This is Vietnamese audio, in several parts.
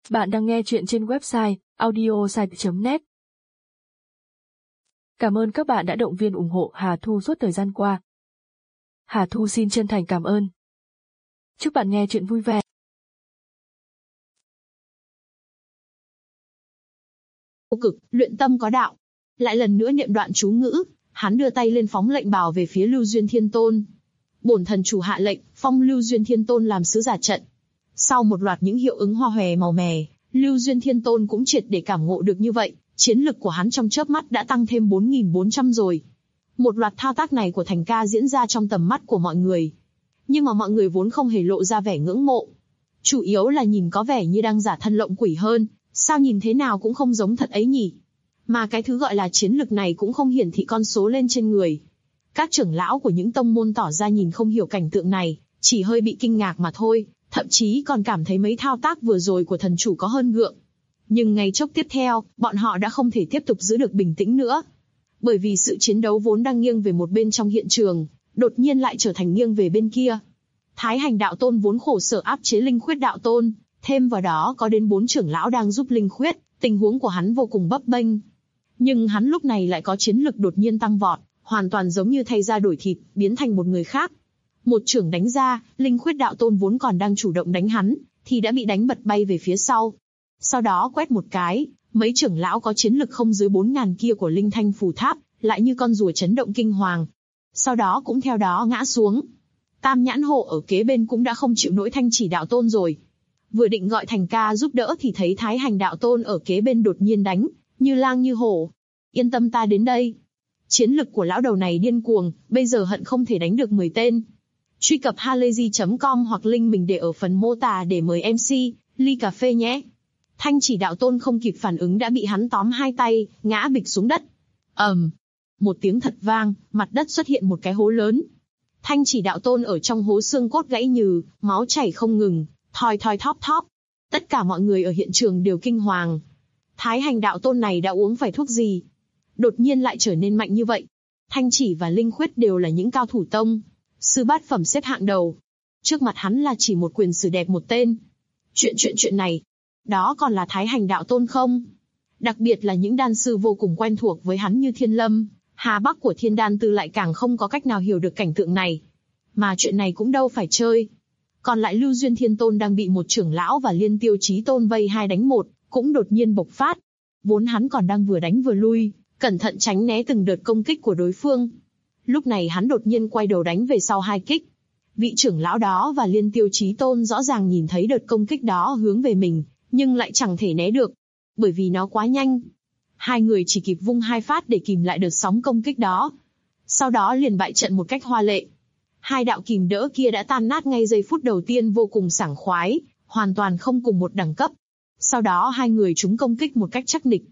Bạn đang nghe chuyện trên website audiosite.net. Cảm ơn các bạn đã động viên ủng hộ Hà Thu suốt thời gian qua. Hà Thu xin chân thành cảm ơn. Chúc bạn nghe chuyện vui vẻ. Vô cực, luyện tâm có đạo. Lại lần nữa niệm đoạn chú ngữ, hắn đưa tay lên phóng lệnh bảo về phía Lưu Duyên Thiên Tôn. Bổn thần chủ hạ lệnh, phong Lưu Duyên Thiên Tôn làm sứ giả trận. Sau một loạt những hiệu ứng hoa hòe màu mè, Lưu Duyên Thiên Tôn cũng triệt để cảm ngộ được như vậy, chiến lực của hắn trong chớp mắt đã tăng thêm 4.400 rồi. Một loạt thao tác này của Thành Ca diễn ra trong tầm mắt của mọi người. Nhưng mà mọi người vốn không hề lộ ra vẻ ngưỡng mộ. Chủ yếu là nhìn có vẻ như đang giả thân lộng quỷ hơn, sao nhìn thế nào cũng không giống thật ấy nhỉ. Mà cái thứ gọi là chiến lực này cũng không hiển thị con số lên trên người. Các trưởng lão của những tông môn tỏ ra nhìn không hiểu cảnh tượng này, chỉ hơi bị kinh ngạc mà thôi, thậm chí còn cảm thấy mấy thao tác vừa rồi của thần chủ có hơn gượng. Nhưng ngay chốc tiếp theo, bọn họ đã không thể tiếp tục giữ được bình tĩnh nữa. Bởi vì sự chiến đấu vốn đang nghiêng về một bên trong hiện trường, đột nhiên lại trở thành nghiêng về bên kia. Thái Hành Đạo Tôn vốn khổ sở áp chế Linh Khuyết Đạo Tôn, thêm vào đó có đến 4 trưởng lão đang giúp Linh Khuyết, tình huống của hắn vô cùng bấp bênh. Nhưng hắn lúc này lại có chiến lực đột nhiên tăng vọt, hoàn toàn giống như thay da đổi thịt, biến thành một người khác. Một trưởng đánh ra, Linh Khuyết Đạo Tôn vốn còn đang chủ động đánh hắn, thì đã bị đánh bật bay về phía sau. Sau đó quét một cái, mấy trưởng lão có chiến lực không dưới 4.000 kia của Linh Thanh Phù Tháp, lại như con rùa chấn động kinh hoàng. Sau đó cũng theo đó ngã xuống. Tam Nhãn Hộ ở kế bên cũng đã không chịu nổi Thanh Chỉ Đạo Tôn rồi. Vừa định gọi Thành Ca giúp đỡ thì thấy Thái Hành Đạo Tôn ở kế bên đột nhiên đánh, như lang như hổ. Yên tâm, ta đến đây. Chiến lực của lão đầu này điên cuồng, bây giờ hận không thể đánh được 10 tên. Truy cập halayzi.com hoặc link mình để ở phần mô tả để mời MC, ly cà phê nhé. Thanh Chỉ Đạo Tôn không kịp phản ứng đã bị hắn tóm hai tay, ngã bịch xuống đất. Một tiếng thật vang, mặt đất xuất hiện một cái hố lớn. Thanh Chỉ Đạo Tôn ở trong hố xương cốt gãy nhừ, máu chảy không ngừng, thoi thoi thóp thóp. Tất cả mọi người ở hiện trường đều kinh hoàng. Thái Hành Đạo Tôn này đã uống phải thuốc gì? Đột nhiên lại trở nên mạnh như vậy. Thanh Chỉ và Linh Khuyết đều là những cao thủ tông, sư bát phẩm xếp hạng đầu. Trước mặt hắn là chỉ một quyền sử đẹp một tên. Chuyện này, đó còn là Thái Hành Đạo Tôn không? Đặc biệt là những đan sư vô cùng quen thuộc với hắn như Thiên Lâm, Hà Bắc của Thiên Đan Tư lại càng không có cách nào hiểu được cảnh tượng này. Mà chuyện này cũng đâu phải chơi. Còn lại Lưu Duyên Thiên Tôn đang bị một trưởng lão và Liên Tiêu Chí Tôn vây 2 đánh 1, cũng đột nhiên bộc phát. Vốn hắn còn đang vừa đánh vừa lui, cẩn thận tránh né từng đợt công kích của đối phương. Lúc này hắn đột nhiên quay đầu đánh về sau 2 kích. Vị trưởng lão đó và Liên Tiêu Chí Tôn rõ ràng nhìn thấy đợt công kích đó hướng về mình, nhưng lại chẳng thể né được, bởi vì nó quá nhanh. Hai người chỉ kịp vung 2 phát để kìm lại đợt sóng công kích đó. Sau đó liền bại trận một cách hoa lệ. 2 đạo kìm đỡ kia đã tan nát ngay giây phút đầu tiên vô cùng sảng khoái, hoàn toàn không cùng một đẳng cấp. Sau đó 2 người chúng công kích một cách chắc nịch.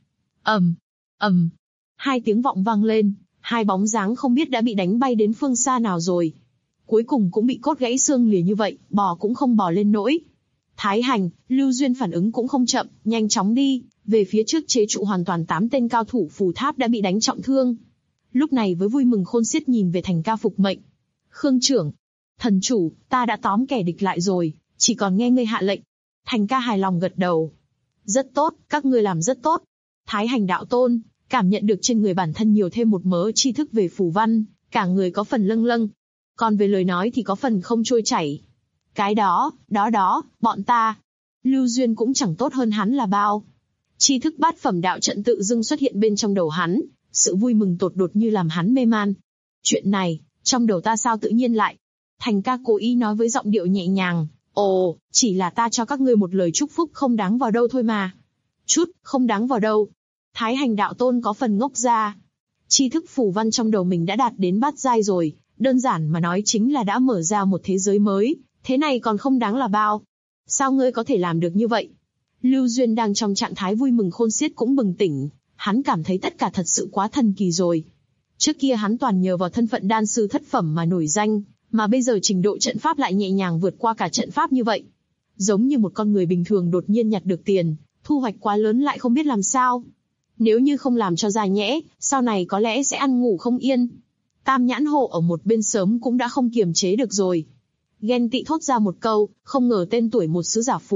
2 tiếng vọng vang lên, 2 bóng dáng không biết đã bị đánh bay đến phương xa nào rồi. Cuối cùng cũng bị cốt gãy xương lìa như vậy, bò cũng không bò lên nổi. Thái Hành, Lưu Duyên phản ứng cũng không chậm, nhanh chóng đi về phía trước chế trụ hoàn toàn 8 tên cao thủ phù tháp đã bị đánh trọng thương. Lúc này với vui mừng khôn xiết nhìn về Thành Ca phục mệnh. Khương trưởng, thần chủ, ta đã tóm kẻ địch lại rồi, chỉ còn nghe ngươi hạ lệnh. Thành Ca hài lòng gật đầu. Rất tốt, các ngươi làm rất tốt. Thái Hành Đạo Tôn cảm nhận được trên người bản thân nhiều thêm một mớ tri thức về phù văn, cả người có phần lâng lâng. Còn về lời nói thì có phần không trôi chảy. Cái đó, bọn ta. Lưu Duyên cũng chẳng tốt hơn hắn là bao. Tri thức bát phẩm đạo trận tự dưng xuất hiện bên trong đầu hắn, sự vui mừng tột đột như làm hắn mê man. Chuyện này, trong đầu ta sao tự nhiên lại. Thành Ca cố ý nói với giọng điệu nhẹ nhàng. Ồ, chỉ là ta cho các ngươi một lời chúc phúc không đáng vào đâu thôi mà. Chút, không đáng vào đâu. Thái Hành Đạo Tôn có phần ngốc ra. Tri thức phù văn trong đầu mình đã đạt đến bát giai rồi, đơn giản mà nói chính là đã mở ra một thế giới mới, thế này còn không đáng là bao. Sao ngươi có thể làm được như vậy? Lưu Duyên đang trong trạng thái vui mừng khôn xiết cũng bừng tỉnh, hắn cảm thấy tất cả thật sự quá thần kỳ rồi. Trước kia hắn toàn nhờ vào thân phận đan sư thất phẩm mà nổi danh, mà bây giờ trình độ trận pháp lại nhẹ nhàng vượt qua cả trận pháp như vậy. Giống như một con người bình thường đột nhiên nhặt được tiền, thu hoạch quá lớn lại không biết làm sao. Nếu như không làm cho ra nhẽ, sau này có lẽ sẽ ăn ngủ không yên. Tam Nhãn Hộ ở một bên sớm cũng đã không kiềm chế được rồi. Ghen tị thốt ra một câu, không ngờ tên tuổi một sứ giả phù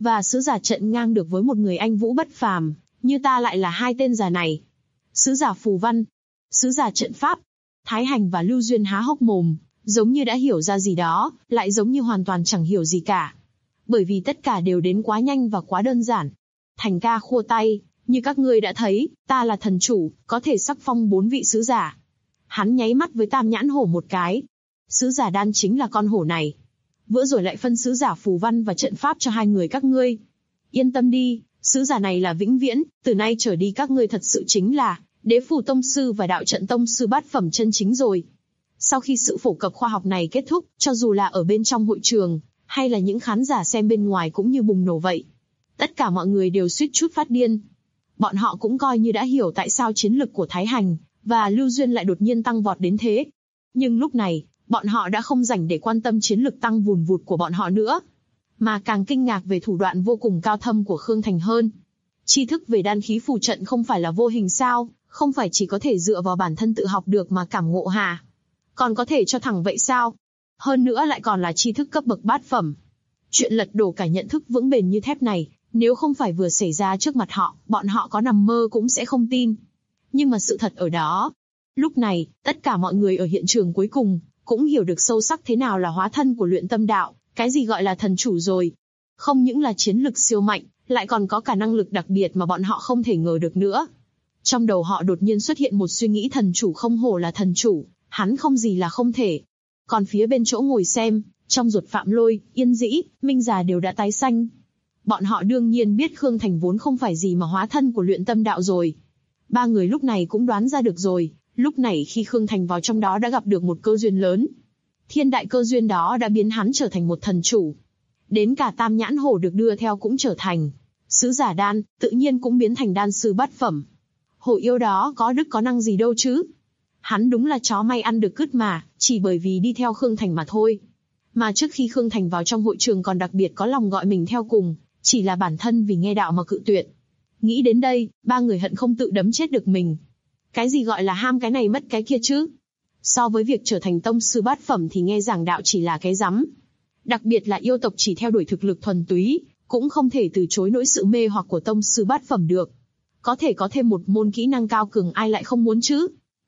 và sứ giả trận ngang được với một người anh vũ bất phàm, như ta lại là hai tên già này. Sứ giả phù văn, sứ giả trận pháp. Thái Hành và Lưu Duyên há hốc mồm, giống như đã hiểu ra gì đó, lại giống như hoàn toàn chẳng hiểu gì cả. Bởi vì tất cả đều đến quá nhanh và quá đơn giản. Thành ca khua tay, như các ngươi đã thấy, ta là thần chủ, có thể sắc phong 4 vị sứ giả. Hắn nháy mắt với Tam Nhãn Hổ một cái. Sứ giả đan chính là con hổ này. Vừa rồi lại phân sứ giả phù văn và trận pháp cho hai người các ngươi. Yên tâm đi, sứ giả này là vĩnh viễn, từ nay trở đi các ngươi thật sự chính là Đế Phù Tông Sư và Đạo Trận Tông Sư bát phẩm chân chính rồi. Sau khi sự phổ cập khoa học này kết thúc, cho dù là ở bên trong hội trường, hay là những khán giả xem bên ngoài cũng như bùng nổ vậy. Tất cả mọi người đều suýt chút phát điên. Bọn họ cũng coi như đã hiểu tại sao chiến lực của Thái Hành và Lưu Duyên lại đột nhiên tăng vọt đến thế. Nhưng lúc này, bọn họ đã không rảnh để quan tâm chiến lực tăng vùn vụt của bọn họ nữa, mà càng kinh ngạc về thủ đoạn vô cùng cao thâm của Khương Thành hơn. Tri thức về đan khí phù trận không phải là vô hình sao, không phải chỉ có thể dựa vào bản thân tự học được mà cảm ngộ hả? Còn có thể cho thẳng vậy sao? Hơn nữa lại còn là tri thức cấp bậc bát phẩm. Chuyện lật đổ cả nhận thức vững bền như thép này, nếu không phải vừa xảy ra trước mặt họ, bọn họ có nằm mơ cũng sẽ không tin. Nhưng mà sự thật ở đó. Lúc này, tất cả mọi người ở hiện trường cuối cùng cũng hiểu được sâu sắc thế nào là hóa thân của luyện tâm đạo, cái gì gọi là thần chủ rồi. Không những là chiến lực siêu mạnh, lại còn có cả năng lực đặc biệt mà bọn họ không thể ngờ được nữa. Trong đầu họ đột nhiên xuất hiện một suy nghĩ, thần chủ không hổ là thần chủ, hắn không gì là không thể. Còn phía bên chỗ ngồi xem, trong ruột Phạm Lôi, Yên Dĩ, Minh Già đều đã tái xanh. Bọn họ đương nhiên biết Khương Thành vốn không phải gì mà hóa thân của luyện tâm đạo rồi. Ba người lúc này cũng đoán ra được rồi, lúc này khi Khương Thành vào trong đó đã gặp được một cơ duyên lớn. Thiên đại cơ duyên đó đã biến hắn trở thành một thần chủ. Đến cả Tam Nhãn Hổ được đưa theo cũng trở thành sứ giả đan, tự nhiên cũng biến thành đan sư bát phẩm. Hổ yêu đó có đức có năng gì đâu chứ. Hắn đúng là chó may ăn được cứt mà, chỉ bởi vì đi theo Khương Thành mà thôi. Mà trước khi Khương Thành vào trong hội trường còn đặc biệt có lòng gọi mình theo cùng, chỉ là bản thân vì nghe đạo mà cự tuyệt. Nghĩ đến đây, ba người hận không tự đấm chết được mình. Cái gì gọi là ham cái này mất cái kia chứ? So với việc trở thành tông sư bát phẩm thì nghe giảng đạo chỉ là cái rắm. Đặc biệt là yêu tộc chỉ theo đuổi thực lực thuần túy, cũng không thể từ chối nỗi sự mê hoặc của tông sư bát phẩm được. Có thể có thêm một môn kỹ năng cao cường ai lại không muốn chứ?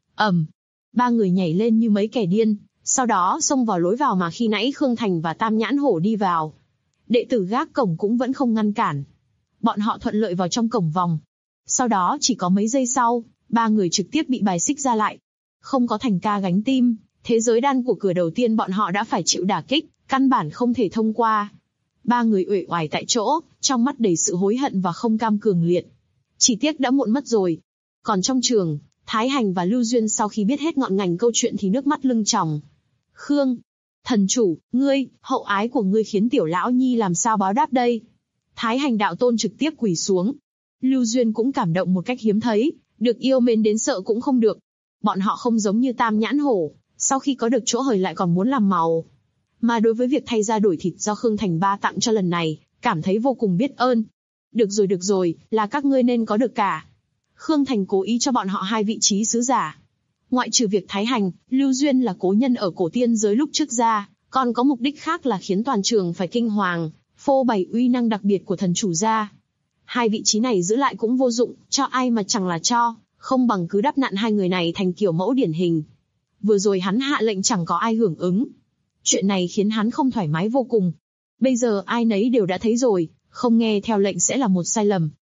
Ba người nhảy lên như mấy kẻ điên, sau đó xông vào lối vào mà khi nãy Khương Thành và Tam Nhãn Hổ đi vào. Đệ tử gác cổng cũng vẫn không ngăn cản. Bọn họ thuận lợi vào trong cổng vòng. Sau đó chỉ có mấy giây sau, ba người trực tiếp bị bài xích ra lại. Không có Thành ca gánh tim, thế giới đan của cửa đầu tiên bọn họ đã phải chịu đả kích, căn bản không thể thông qua. Ba người uể oải tại chỗ, trong mắt đầy sự hối hận và không cam cường liệt. Chỉ tiếc đã muộn mất rồi. Còn trong trường, Thái Hành và Lưu Duyên sau khi biết hết ngọn ngành câu chuyện thì nước mắt lưng tròng. Khương, thần chủ, ngươi, hậu ái của ngươi khiến tiểu lão nhi làm sao báo đáp đây? Thái Hành đạo tôn trực tiếp quỳ xuống. Lưu Duyên cũng cảm động một cách hiếm thấy, được yêu mến đến sợ cũng không được. Bọn họ không giống như Tam Nhãn Hổ, sau khi có được chỗ hời lại còn muốn làm màu. Mà đối với việc thay ra đổi thịt do Khương Thành ba tặng cho lần này, cảm thấy vô cùng biết ơn. Được rồi, là các ngươi nên có được cả. Khương Thành cố ý cho bọn họ 2 vị trí sứ giả. Ngoại trừ việc Thái Hành, Lưu Duyên là cố nhân ở cổ tiên giới lúc trước ra, còn có mục đích khác là khiến toàn trường phải kinh hoàng, phô bày uy năng đặc biệt của thần chủ ra. 2 vị trí này giữ lại cũng vô dụng, cho ai mà chẳng là cho, không bằng cứ đắp nặn 2 người này thành kiểu mẫu điển hình. Vừa rồi hắn hạ lệnh chẳng có ai hưởng ứng. Chuyện này khiến hắn không thoải mái vô cùng. Bây giờ ai nấy đều đã thấy rồi, không nghe theo lệnh sẽ là một sai lầm.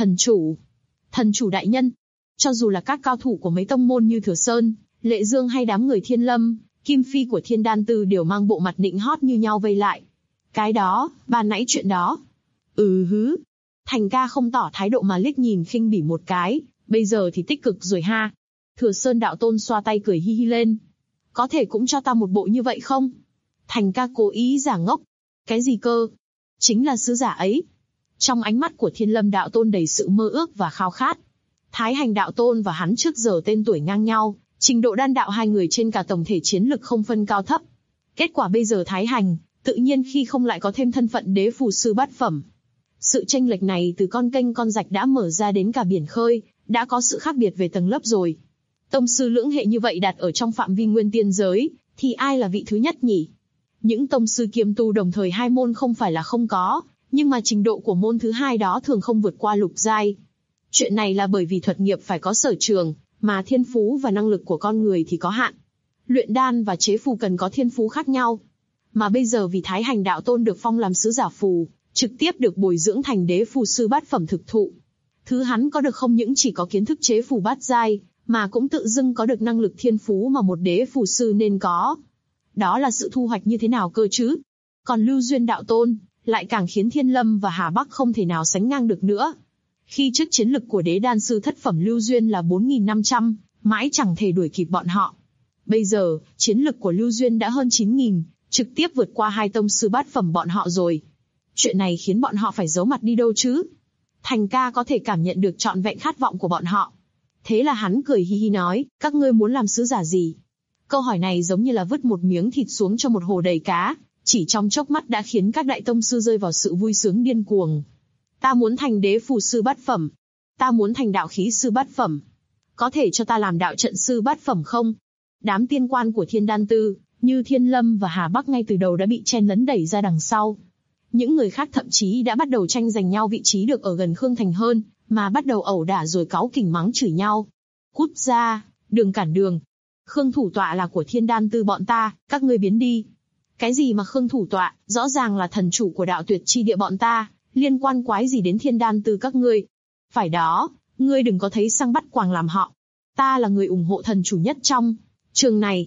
Thần chủ đại nhân. Cho dù là các cao thủ của mấy tông môn như Thừa Sơn, Lệ Dương hay đám người Thiên Lâm, Kim Phi của Thiên Đan Tư đều mang bộ mặt nịnh hót như nhau vây lại. Cái đó, ban nãy chuyện đó. Thành ca không tỏ thái độ mà liếc nhìn khinh bỉ một cái, bây giờ thì tích cực rồi ha. Thừa Sơn đạo tôn xoa tay cười hi hi lên. Có thể cũng cho ta một bộ như vậy không? Thành ca cố ý giả ngốc. Cái gì cơ? Chính là sứ giả ấy. Trong ánh mắt của Thiên Lâm đạo tôn đầy sự mơ ước và khao khát. Thái Hành đạo tôn và hắn trước giờ tên tuổi ngang nhau, trình độ đan đạo 2 người trên cả tổng thể chiến lực không phân cao thấp. Kết quả bây giờ Thái Hành, tự nhiên khi không lại có thêm thân phận đế phù sư bát phẩm. Sự chênh lệch này từ con kênh con rạch đã mở ra đến cả biển khơi, đã có sự khác biệt về tầng lớp rồi. Tông sư lưỡng hệ như vậy đặt ở trong phạm vi nguyên tiên giới, thì ai là vị thứ nhất nhỉ? Những tông sư kiêm tu đồng thời 2 môn không phải là không có, Nhưng mà trình độ của môn thứ hai đó thường không vượt qua lục giai. Chuyện này là bởi vì thuật nghiệp phải có sở trường, mà thiên phú và năng lực của con người thì có hạn. Luyện đan và chế phù cần có thiên phú khác nhau. Mà bây giờ vì Thái Hành đạo tôn được phong làm sứ giả phù, trực tiếp được bồi dưỡng thành đế phù sư bát phẩm thực thụ. Thứ hắn có được không những chỉ có kiến thức chế phù bát giai, mà cũng tự dưng có được năng lực thiên phú mà một đế phù sư nên có. Đó là sự thu hoạch như thế nào cơ chứ? Còn Lưu Duyên đạo tôn, lại càng khiến Thiên Lâm và Hà Bắc không thể nào sánh ngang được nữa. Khi trước chiến lực của đế đan sư thất phẩm Lưu Duyên là 4.500, mãi chẳng thể đuổi kịp bọn họ. Bây giờ, chiến lực của Lưu Duyên đã hơn 9.000, trực tiếp vượt qua hai tông sư bát phẩm bọn họ rồi. Chuyện này khiến bọn họ phải giấu mặt đi đâu chứ? Thành ca có thể cảm nhận được trọn vẹn khát vọng của bọn họ. Thế là hắn cười hi hi nói, các ngươi muốn làm sứ giả gì? Câu hỏi này giống như là vứt một miếng thịt xuống cho một hồ đầy cá, chỉ trong chốc mắt đã khiến các đại tông sư rơi vào sự vui sướng điên cuồng. Ta muốn thành đế phù sư bát phẩm. Ta muốn thành đạo khí sư bát phẩm. Có thể cho ta làm đạo trận sư bát phẩm không? Đám tiên quan của Thiên Đan Tư, như Thiên Lâm và Hà Bắc ngay từ đầu đã bị chen lấn đẩy ra đằng sau. Những người khác thậm chí đã bắt đầu tranh giành nhau vị trí được ở gần Khương Thành hơn, mà bắt đầu ẩu đả rồi cáu kỉnh mắng chửi nhau. Cút ra, đừng cản đường. Khương thủ tọa là của Thiên Đan Tư bọn ta, các ngươi biến đi. Cái gì mà Khương thủ tọa, rõ ràng là thần chủ của đạo tuyệt chi địa bọn ta, liên quan quái gì đến Thiên Đan Tư các ngươi? Phải đó, ngươi đừng có thấy sang bắt quàng làm họ. Ta là người ủng hộ thần chủ nhất trong trường này.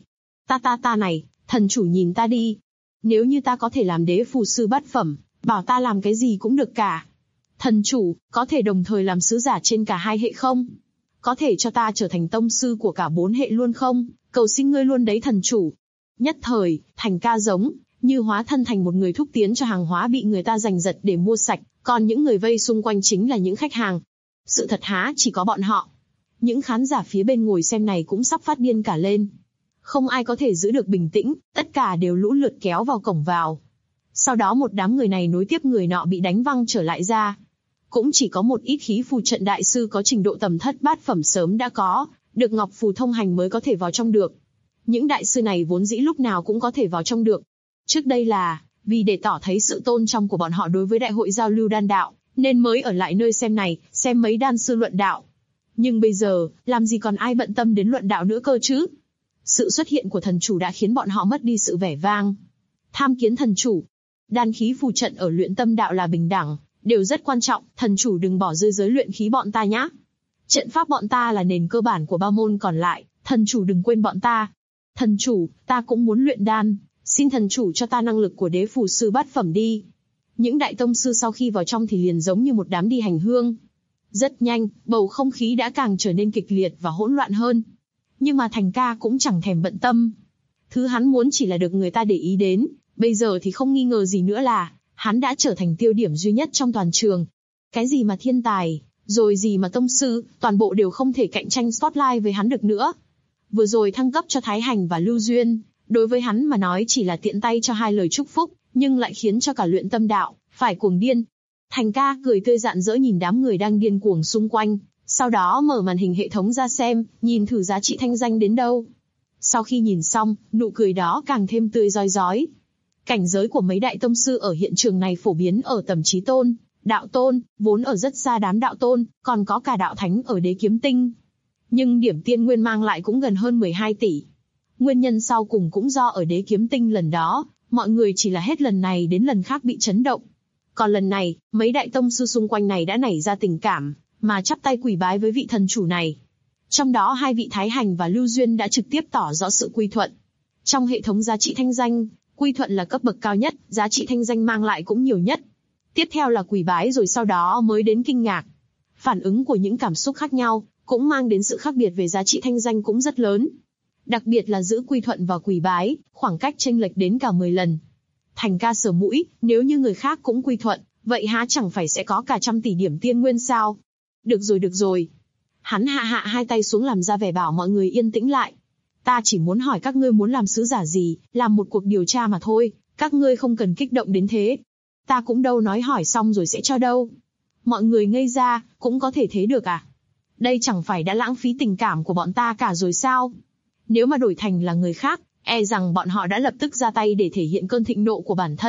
Ta này, thần chủ nhìn ta đi. Nếu như ta có thể làm đế phù sư bát phẩm, bảo ta làm cái gì cũng được cả. Thần chủ, có thể đồng thời làm sứ giả trên cả hai hệ không? Có thể cho ta trở thành tông sư của cả 4 hệ luôn không? Cầu xin ngươi luôn đấy thần chủ. Nhất thời, Thành ca giống như hóa thân thành một người thúc tiến cho hàng hóa bị người ta giành giật để mua sạch, còn những người vây xung quanh chính là những khách hàng. Sự thật há chỉ có bọn họ. Những khán giả phía bên ngồi xem này cũng sắp phát điên cả lên. Không ai có thể giữ được bình tĩnh, tất cả đều lũ lượt kéo vào cổng vào. Sau đó một đám người này nối tiếp người nọ bị đánh văng trở lại ra. Cũng chỉ có một ít khí phù trận đại sư có trình độ tầm thất bát phẩm sớm đã có, được ngọc phù thông hành mới có thể vào trong được. Những đại sư này vốn dĩ lúc nào cũng có thể vào trong được. Trước đây là, vì để tỏ thấy sự tôn trọng của bọn họ đối với đại hội giao lưu đan đạo, nên mới ở lại nơi xem này, xem mấy đan sư luận đạo. Nhưng bây giờ, làm gì còn ai bận tâm đến luận đạo nữa cơ chứ? Sự xuất hiện của thần chủ đã khiến bọn họ mất đi sự vẻ vang. Tham kiến thần chủ. Đan khí phù trận ở luyện tâm đạo là bình đẳng, đều rất quan trọng, thần chủ đừng bỏ rơi giới luyện khí bọn ta nhé. Trận pháp bọn ta là nền cơ bản của ba môn còn lại, thần chủ đừng quên bọn ta. Thần chủ, ta cũng muốn luyện đan, xin thần chủ cho ta năng lực của đế phù sư bát phẩm đi. Những đại tông sư sau khi vào trong thì liền giống như một đám đi hành hương. Rất nhanh, bầu không khí đã càng trở nên kịch liệt và hỗn loạn hơn. Nhưng mà Thành ca cũng chẳng thèm bận tâm. Thứ hắn muốn chỉ là được người ta để ý đến, bây giờ thì không nghi ngờ gì nữa là, hắn đã trở thành tiêu điểm duy nhất trong toàn trường. Cái gì mà thiên tài, rồi gì mà tông sư, toàn bộ đều không thể cạnh tranh spotlight với hắn được nữa. Vừa rồi thăng cấp cho Thái Hành và Lưu Duyên, đối với hắn mà nói chỉ là tiện tay cho hai lời chúc phúc, nhưng lại khiến cho cả luyện tâm đạo phải cuồng điên. Thành ca cười tươi rạng rỡ nhìn đám người đang điên cuồng xung quanh, sau đó mở màn hình hệ thống ra xem, nhìn thử giá trị thanh danh đến đâu. Sau khi nhìn xong, nụ cười đó càng thêm tươi rói rói. Cảnh giới của mấy đại tông sư ở hiện trường này phổ biến ở tầm chí tôn, đạo tôn, vốn ở rất xa đám đạo tôn, còn có cả đạo thánh ở đế kiếm tinh. Nhưng điểm tiên nguyên mang lại cũng gần hơn 12 tỷ. Nguyên nhân sau cùng cũng do ở đế kiếm tinh lần đó, mọi người chỉ là hết lần này đến lần khác bị chấn động. Còn lần này, mấy đại tông sư xung quanh này đã nảy ra tình cảm, mà chắp tay quỳ bái với vị thần chủ này. Trong đó hai vị Thái Hành và Lưu Duyên đã trực tiếp tỏ rõ sự quy thuận. Trong hệ thống giá trị thanh danh, quy thuận là cấp bậc cao nhất, giá trị thanh danh mang lại cũng nhiều nhất. Tiếp theo là quỳ bái rồi sau đó mới đến kinh ngạc. Phản ứng của những cảm xúc khác nhau, cũng mang đến sự khác biệt về giá trị thanh danh cũng rất lớn. Đặc biệt là giữ quy thuận và quỳ bái, khoảng cách chênh lệch đến cả 10 lần. Thành ca sờ mũi, nếu như người khác cũng quy thuận, vậy há chẳng phải sẽ có cả 100 tỷ điểm tiên nguyên sao? Được rồi. Hắn hạ hai tay xuống làm ra vẻ bảo mọi người yên tĩnh lại. Ta chỉ muốn hỏi các ngươi muốn làm sứ giả gì, làm một cuộc điều tra mà thôi, các ngươi không cần kích động đến thế. Ta cũng đâu nói hỏi xong rồi sẽ cho đâu. Mọi người ngây ra, cũng có thể thế được à? Đây chẳng phải đã lãng phí tình cảm của bọn ta cả rồi sao? Nếu mà đổi thành là người khác, e rằng bọn họ đã lập tức ra tay để thể hiện cơn thịnh nộ của bản thân,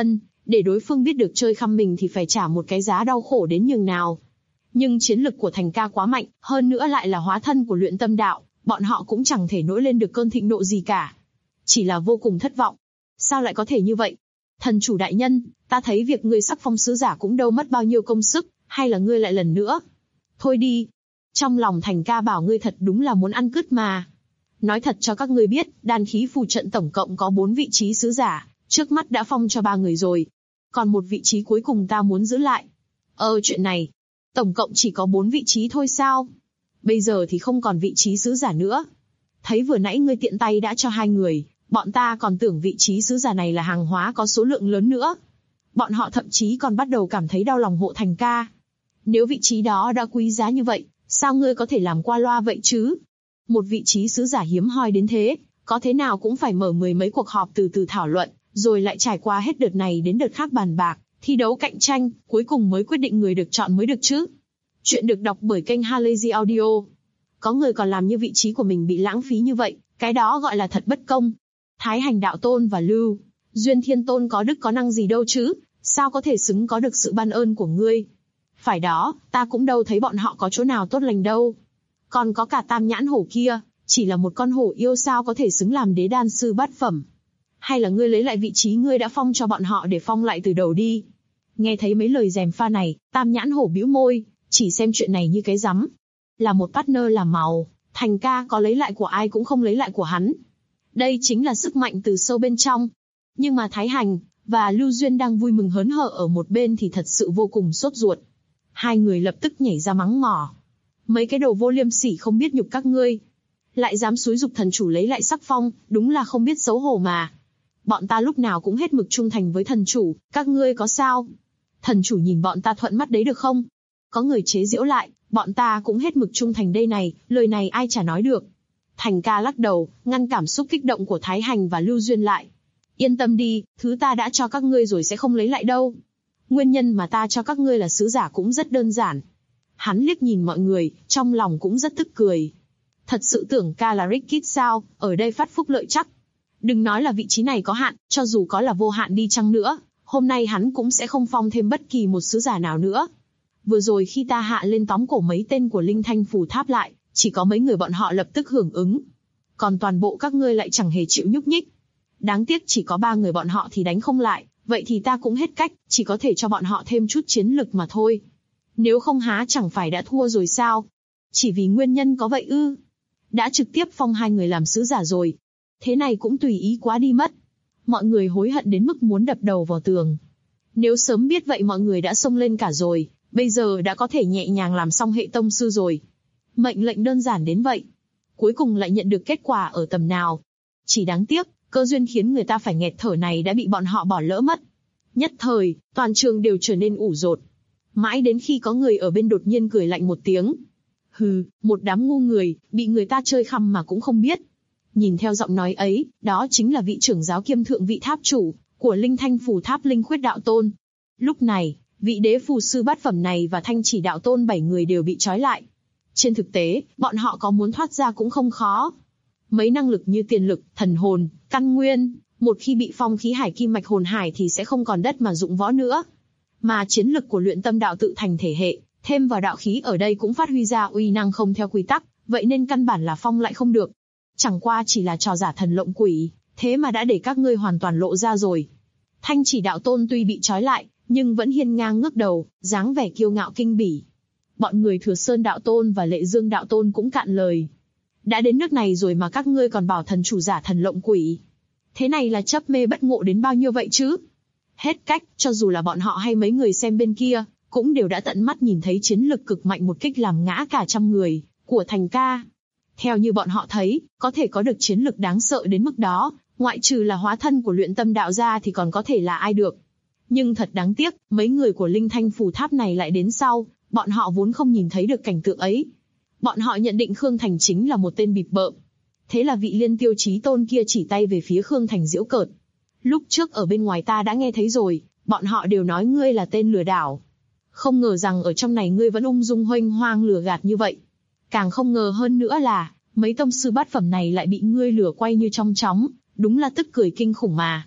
Để đối phương biết được chơi khăm mình thì phải trả một cái giá đau khổ đến nhường nào. Nhưng chiến lực của Thành ca quá mạnh, hơn nữa lại là hóa thân của luyện tâm đạo, bọn họ cũng chẳng thể nổi lên được cơn thịnh nộ gì cả. Chỉ là vô cùng thất vọng. Sao lại có thể như vậy? Thần chủ đại nhân, ta thấy việc ngươi sắc phong sứ giả cũng đâu mất bao nhiêu công sức, hay là ngươi lại lần nữa? Thôi đi. Trong lòng Thành ca bảo ngươi thật đúng là muốn ăn cứt mà. Nói thật cho các ngươi biết, đan khí phù trận tổng cộng có 4 vị trí sứ giả, trước mắt đã phong cho 3 người rồi. Còn một vị trí cuối cùng ta muốn giữ lại. Chuyện này, tổng cộng chỉ có 4 vị trí thôi sao? Bây giờ thì không còn vị trí sứ giả nữa. Thấy vừa nãy ngươi tiện tay đã cho 2 người, bọn ta còn tưởng vị trí sứ giả này là hàng hóa có số lượng lớn nữa. Bọn họ thậm chí còn bắt đầu cảm thấy đau lòng hộ Thành ca. Nếu vị trí đó đã quý giá như vậy, sao ngươi có thể làm qua loa vậy chứ? Một vị trí sứ giả hiếm hoi đến thế, có thế nào cũng phải mở 10 mấy cuộc họp từ từ thảo luận, rồi lại trải qua hết đợt này đến đợt khác bàn bạc, thi đấu cạnh tranh, cuối cùng mới quyết định người được chọn mới được chứ. Chuyện được đọc bởi kênh Halazy Audio. Có người còn làm như vị trí của mình bị lãng phí như vậy, cái đó gọi là thật bất công. Thái Hành đạo tôn và Lưu Duyên Thiên Tôn có đức có năng gì đâu chứ, sao có thể xứng có được sự ban ơn của ngươi? Phải đó, ta cũng đâu thấy bọn họ có chỗ nào tốt lành đâu. Còn có cả Tam Nhãn Hổ kia, chỉ là một con hổ yêu sao có thể xứng làm đế đan sư bát phẩm? Hay là ngươi lấy lại vị trí ngươi đã phong cho bọn họ để phong lại từ đầu đi? Nghe thấy mấy lời gièm pha này, Tam Nhãn Hổ bĩu môi, chỉ xem chuyện này như cái rắm. Là một partner làm màu, Thành ca có lấy lại của ai cũng không lấy lại của hắn. Đây chính là sức mạnh từ sâu bên trong. Nhưng mà Thái Hành và Lưu Duyên đang vui mừng hớn hở ở một bên thì thật sự vô cùng sốt ruột. Hai người lập tức nhảy ra mắng mỏ. Mấy cái đồ vô liêm sỉ không biết nhục các ngươi, lại dám xúi giục thần chủ lấy lại sắc phong, đúng là không biết xấu hổ mà. Bọn ta lúc nào cũng hết mực trung thành với thần chủ, các ngươi có sao? Thần chủ nhìn bọn ta thuận mắt đấy được không? Có người chế giễu lại, bọn ta cũng hết mực trung thành đây này, lời này ai chả nói được. Thành ca lắc đầu, ngăn cảm xúc kích động của Thái Hành và Lưu Duyên lại. Yên tâm đi, thứ ta đã cho các ngươi rồi sẽ không lấy lại đâu. Nguyên nhân mà ta cho các ngươi là sứ giả cũng rất đơn giản. Hắn liếc nhìn mọi người, trong lòng cũng rất tức cười. Thật sự tưởng ca là Rickit sao, ở đây phát phúc lợi chắc. Đừng nói là vị trí này có hạn, cho dù có là vô hạn đi chăng nữa, hôm nay hắn cũng sẽ không phong thêm bất kỳ một sứ giả nào nữa. Vừa rồi khi ta hạ lên tóm cổ mấy tên của Linh Thanh Phù Tháp lại, chỉ có mấy người bọn họ lập tức hưởng ứng. Còn toàn bộ các ngươi lại chẳng hề chịu nhúc nhích. Đáng tiếc chỉ có 3 người bọn họ thì đánh không lại, vậy thì ta cũng hết cách, chỉ có thể cho bọn họ thêm chút chiến lực mà thôi. Nếu không há chẳng phải đã thua rồi sao? Chỉ vì nguyên nhân có vậy ư? Đã trực tiếp phong 2 người làm sứ giả rồi. Thế này cũng tùy ý quá đi mất. Mọi người hối hận đến mức muốn đập đầu vào tường. Nếu sớm biết vậy mọi người đã xông lên cả rồi, bây giờ đã có thể nhẹ nhàng làm xong hệ tông sư rồi. Mệnh lệnh đơn giản đến vậy. Cuối cùng lại nhận được kết quả ở tầm nào. Chỉ đáng tiếc, cơ duyên khiến người ta phải nghẹt thở này đã bị bọn họ bỏ lỡ mất. Nhất thời, toàn trường đều trở nên ủ rột. Mãi đến khi có người ở bên đột nhiên cười lạnh một tiếng. Hừ, một đám ngu người, bị người ta chơi khăm mà cũng không biết. Nhìn theo giọng nói ấy, đó chính là vị trưởng giáo kiêm thượng vị tháp chủ của Linh Thanh Phù Tháp Linh Khuyết Đạo Tôn. Lúc này, vị đế phù sư bát phẩm này và Thanh Chỉ Đạo Tôn 7 người đều bị trói lại. Trên thực tế, bọn họ có muốn thoát ra cũng không khó. Mấy năng lực như tiền lực, thần hồn, căn nguyên, một khi bị phong khí hải kim mạch hồn hải thì sẽ không còn đất mà dụng võ nữa. Mà chiến lực của luyện tâm đạo tự thành thể hệ, thêm vào đạo khí ở đây cũng phát huy ra uy năng không theo quy tắc, vậy nên căn bản là phong lại không được. Chẳng qua chỉ là trò giả thần lộng quỷ, thế mà đã để các ngươi hoàn toàn lộ ra rồi. Thanh Chỉ Đạo Tôn tuy bị trói lại, nhưng vẫn hiên ngang ngước đầu, dáng vẻ kiêu ngạo kinh bỉ. Bọn người Thừa Sơn Đạo Tôn và Lệ Dương Đạo Tôn cũng cạn lời. Đã đến nước này rồi mà các ngươi còn bảo thần chủ giả thần lộng quỷ. Thế này là chấp mê bất ngộ đến bao nhiêu vậy chứ? Hết cách, cho dù là bọn họ hay mấy người xem bên kia, cũng đều đã tận mắt nhìn thấy chiến lực cực mạnh một kích làm ngã cả trăm người của Thành ca. Theo như bọn họ thấy, có thể có được chiến lực đáng sợ đến mức đó, ngoại trừ là hóa thân của luyện tâm đạo ra thì còn có thể là ai được. Nhưng thật đáng tiếc, mấy người của Linh Thanh Phù Tháp này lại đến sau, bọn họ vốn không nhìn thấy được cảnh tượng ấy. Bọn họ nhận định Khương Thành chính là một tên bịp bợm. Thế là vị Liên Tiêu Chí Tôn kia chỉ tay về phía Khương Thành giễu cợt. Lúc trước ở bên ngoài ta đã nghe thấy rồi, bọn họ đều nói ngươi là tên lừa đảo. Không ngờ rằng ở trong này ngươi vẫn ung dung huênh hoang lừa gạt như vậy. Càng không ngờ hơn nữa là, mấy tông sư bát phẩm này lại bị ngươi lừa quay như trong chóng, đúng là tức cười kinh khủng mà.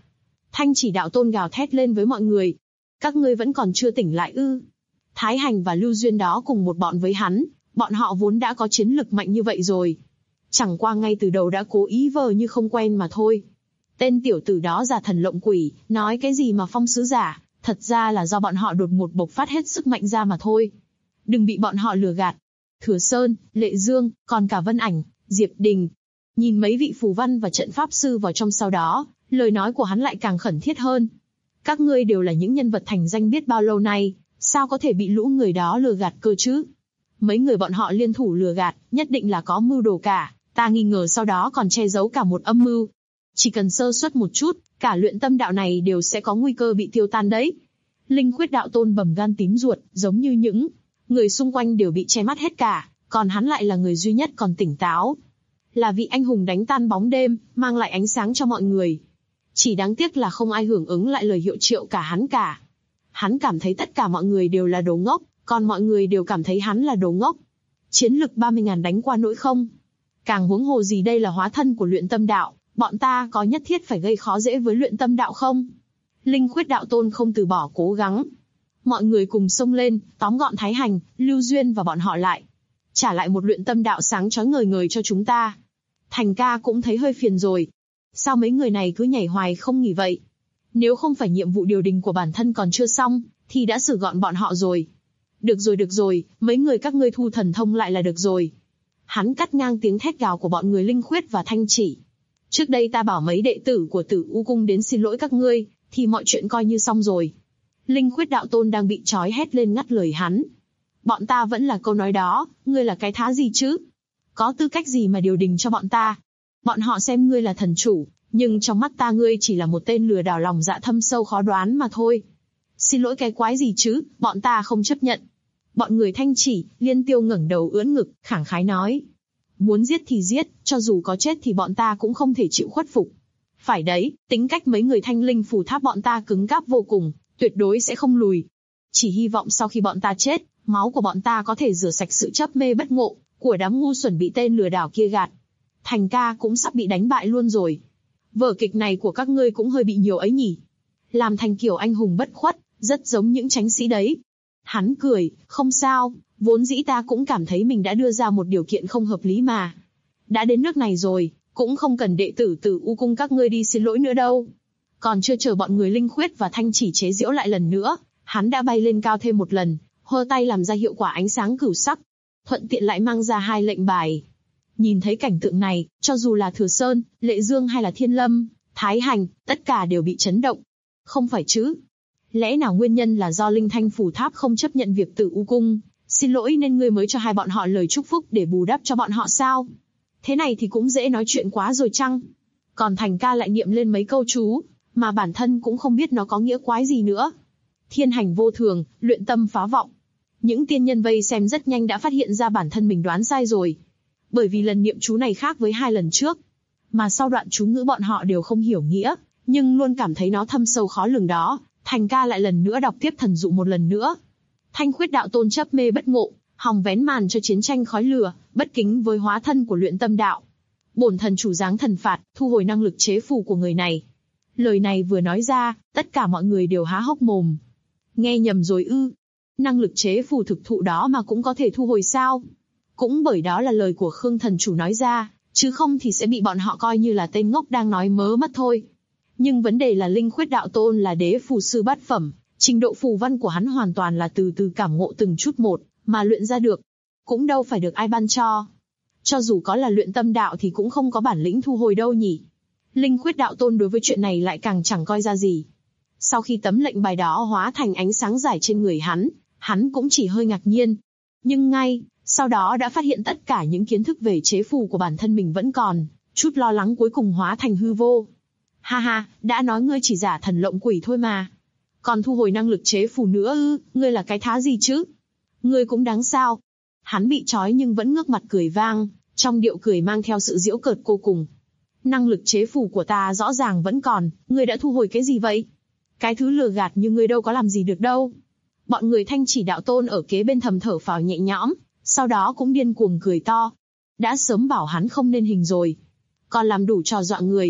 Thanh Chỉ đạo tôn gào thét lên với mọi người. Các ngươi vẫn còn chưa tỉnh lại ư? Thái Hành và Lưu Duyên đó cùng một bọn với hắn, bọn họ vốn đã có chiến lực mạnh như vậy rồi. Chẳng qua ngay từ đầu đã cố ý vờ như không quen mà thôi. Tên tiểu tử đó giả thần lộng quỷ, nói cái gì mà phong sứ giả, thật ra là do bọn họ đột ngột bộc phát hết sức mạnh ra mà thôi. Đừng bị bọn họ lừa gạt. Thừa Sơn, Lệ Dương, còn cả Vân Ảnh, Diệp Đình. Nhìn mấy vị phù văn và trận pháp sư vào trong sau đó, lời nói của hắn lại càng khẩn thiết hơn. Các ngươi đều là những nhân vật thành danh biết bao lâu nay, sao có thể bị lũ người đó lừa gạt cơ chứ? Mấy người bọn họ liên thủ lừa gạt, nhất định là có mưu đồ cả, ta nghi ngờ sau đó còn che giấu cả một âm mưu. Chỉ cần sơ suất một chút, cả luyện tâm đạo này đều sẽ có nguy cơ bị tiêu tan đấy. Linh Khuyết đạo tôn bầm gan tím ruột, giống như những người xung quanh đều bị che mắt hết cả, còn hắn lại là người duy nhất còn tỉnh táo. Là vị anh hùng đánh tan bóng đêm, mang lại ánh sáng cho mọi người. Chỉ đáng tiếc là không ai hưởng ứng lại lời hiệu triệu cả hắn cả. Hắn cảm thấy tất cả mọi người đều là đồ ngốc, còn mọi người đều cảm thấy hắn là đồ ngốc. Chiến lực 30.000 đánh qua nỗi không. Càng huống hồ gì đây là hóa thân của luyện tâm đạo, bọn ta có nhất thiết phải gây khó dễ với luyện tâm đạo không? Linh Khuyết đạo tôn không từ bỏ cố gắng. Mọi người cùng xông lên, tóm gọn Thái Hành, Lưu Duyên và bọn họ lại. Trả lại một luyện tâm đạo sáng chói ngời ngời cho chúng ta. Thành ca cũng thấy hơi phiền rồi. Sao mấy người này cứ nhảy hoài không nghỉ vậy? Nếu không phải nhiệm vụ điều đình của bản thân còn chưa xong, thì đã xử gọn bọn họ rồi. Được rồi, mấy người các ngươi thu thần thông lại là được rồi. Hắn cắt ngang tiếng thét gào của bọn người Linh Khuyết và Thanh Chỉ. Trước đây ta bảo mấy đệ tử của Tử U Cung đến xin lỗi các ngươi, thì mọi chuyện coi như xong rồi. Linh Khuyết đạo tôn đang bị trói hét lên ngắt lời hắn. Bọn ta vẫn là câu nói đó, ngươi là cái thá gì chứ? Có tư cách gì mà điều đình cho bọn ta? Bọn họ xem ngươi là thần chủ, nhưng trong mắt ta ngươi chỉ là một tên lừa đảo lòng dạ thâm sâu khó đoán mà thôi. Xin lỗi cái quái gì chứ, bọn ta không chấp nhận. Bọn người Thanh Chỉ, Liên Tiêu ngẩng đầu ưỡn ngực, khẳng khái nói. Muốn giết thì giết, cho dù có chết thì bọn ta cũng không thể chịu khuất phục. Phải đấy, tính cách mấy người Thanh Linh Phù Tháp bọn ta cứng cáp vô cùng, tuyệt đối sẽ không lùi. Chỉ hy vọng sau khi bọn ta chết, máu của bọn ta có thể rửa sạch sự chấp mê bất ngộ của đám ngu xuẩn bị tên lừa đảo kia gạt. Thành ca cũng sắp bị đánh bại luôn rồi. Vở kịch này của các ngươi cũng hơi bị nhiều ấy nhỉ. Làm thành kiểu anh hùng bất khuất, rất giống những chánh sĩ đấy. Hắn cười, không sao, vốn dĩ ta cũng cảm thấy mình đã đưa ra một điều kiện không hợp lý mà. Đã đến nước này rồi, cũng không cần đệ tử Tử U Cung các ngươi đi xin lỗi nữa đâu. Còn chưa chờ bọn người Linh Khuyết và Thanh Chỉ chế giễu lại lần nữa, hắn đã bay lên cao thêm một lần, hơ tay làm ra hiệu quả ánh sáng cửu sắc, thuận tiện lại mang ra 2 lệnh bài. Nhìn thấy cảnh tượng này, cho dù là Thừa Sơn, Lệ Dương hay là Thiên Lâm, Thái Hành, tất cả đều bị chấn động. Không phải chứ? Lẽ nào nguyên nhân là do Linh Thanh Phù Tháp không chấp nhận việc Tử U Cung xin lỗi nên ngươi mới cho hai bọn họ lời chúc phúc để bù đắp cho bọn họ sao? Thế này thì cũng dễ nói chuyện quá rồi chăng? Còn Thành ca lại niệm lên mấy câu chú, mà bản thân cũng không biết nó có nghĩa quái gì nữa. Thiên hành vô thường, luyện tâm phá vọng. Những tiên nhân vây xem rất nhanh đã phát hiện ra bản thân mình đoán sai rồi. Bởi vì lần niệm chú này khác với 2 lần trước. Mà sau đoạn chú ngữ bọn họ đều không hiểu nghĩa, nhưng luôn cảm thấy nó thâm sâu khó lường đó. Thành ca lại lần nữa đọc tiếp thần dụ một lần nữa. Thanh Khuyết đạo tôn chấp mê bất ngộ, hòng vén màn cho chiến tranh khói lửa, bất kính với hóa thân của luyện tâm đạo. Bổn thần chủ giáng thần phạt, thu hồi năng lực chế phù của người này. Lời này vừa nói ra, tất cả mọi người đều há hốc mồm. Nghe nhầm rồi ư? Năng lực chế phù thực thụ đó mà cũng có thể thu hồi sao? Cũng bởi đó là lời của Khương thần chủ nói ra, chứ không thì sẽ bị bọn họ coi như là tên ngốc đang nói mớ mất thôi. Nhưng vấn đề là Linh Khuyết đạo tôn là đế phù sư bát phẩm, trình độ phù văn của hắn hoàn toàn là từ từ cảm ngộ từng chút một, mà luyện ra được. Cũng đâu phải được ai ban cho. Cho dù có là luyện tâm đạo thì cũng không có bản lĩnh thu hồi đâu nhỉ. Linh Khuyết đạo tôn đối với chuyện này lại càng chẳng coi ra gì. Sau khi tấm lệnh bài đó hóa thành ánh sáng giải trên người hắn cũng chỉ hơi ngạc nhiên. Nhưng ngay sau đó đã phát hiện tất cả những kiến thức về chế phù của bản thân mình vẫn còn, chút lo lắng cuối cùng hóa thành hư vô. Ha ha, đã nói ngươi chỉ giả thần lộng quỷ thôi mà. Còn thu hồi năng lực chế phù nữa ư, ngươi là cái thá gì chứ? Ngươi cũng đáng sao. Hắn bị trói nhưng vẫn ngước mặt cười vang, trong điệu cười mang theo sự giễu cợt vô cùng. Năng lực chế phù của ta rõ ràng vẫn còn, ngươi đã thu hồi cái gì vậy? Cái thứ lừa gạt như ngươi đâu có làm gì được đâu. Bọn người Thanh Chỉ đạo tôn ở kế bên thầm thở phào nhẹ nhõm, sau đó cũng điên cuồng cười to. Đã sớm bảo hắn không nên hình rồi. Còn làm đủ trò dọa người.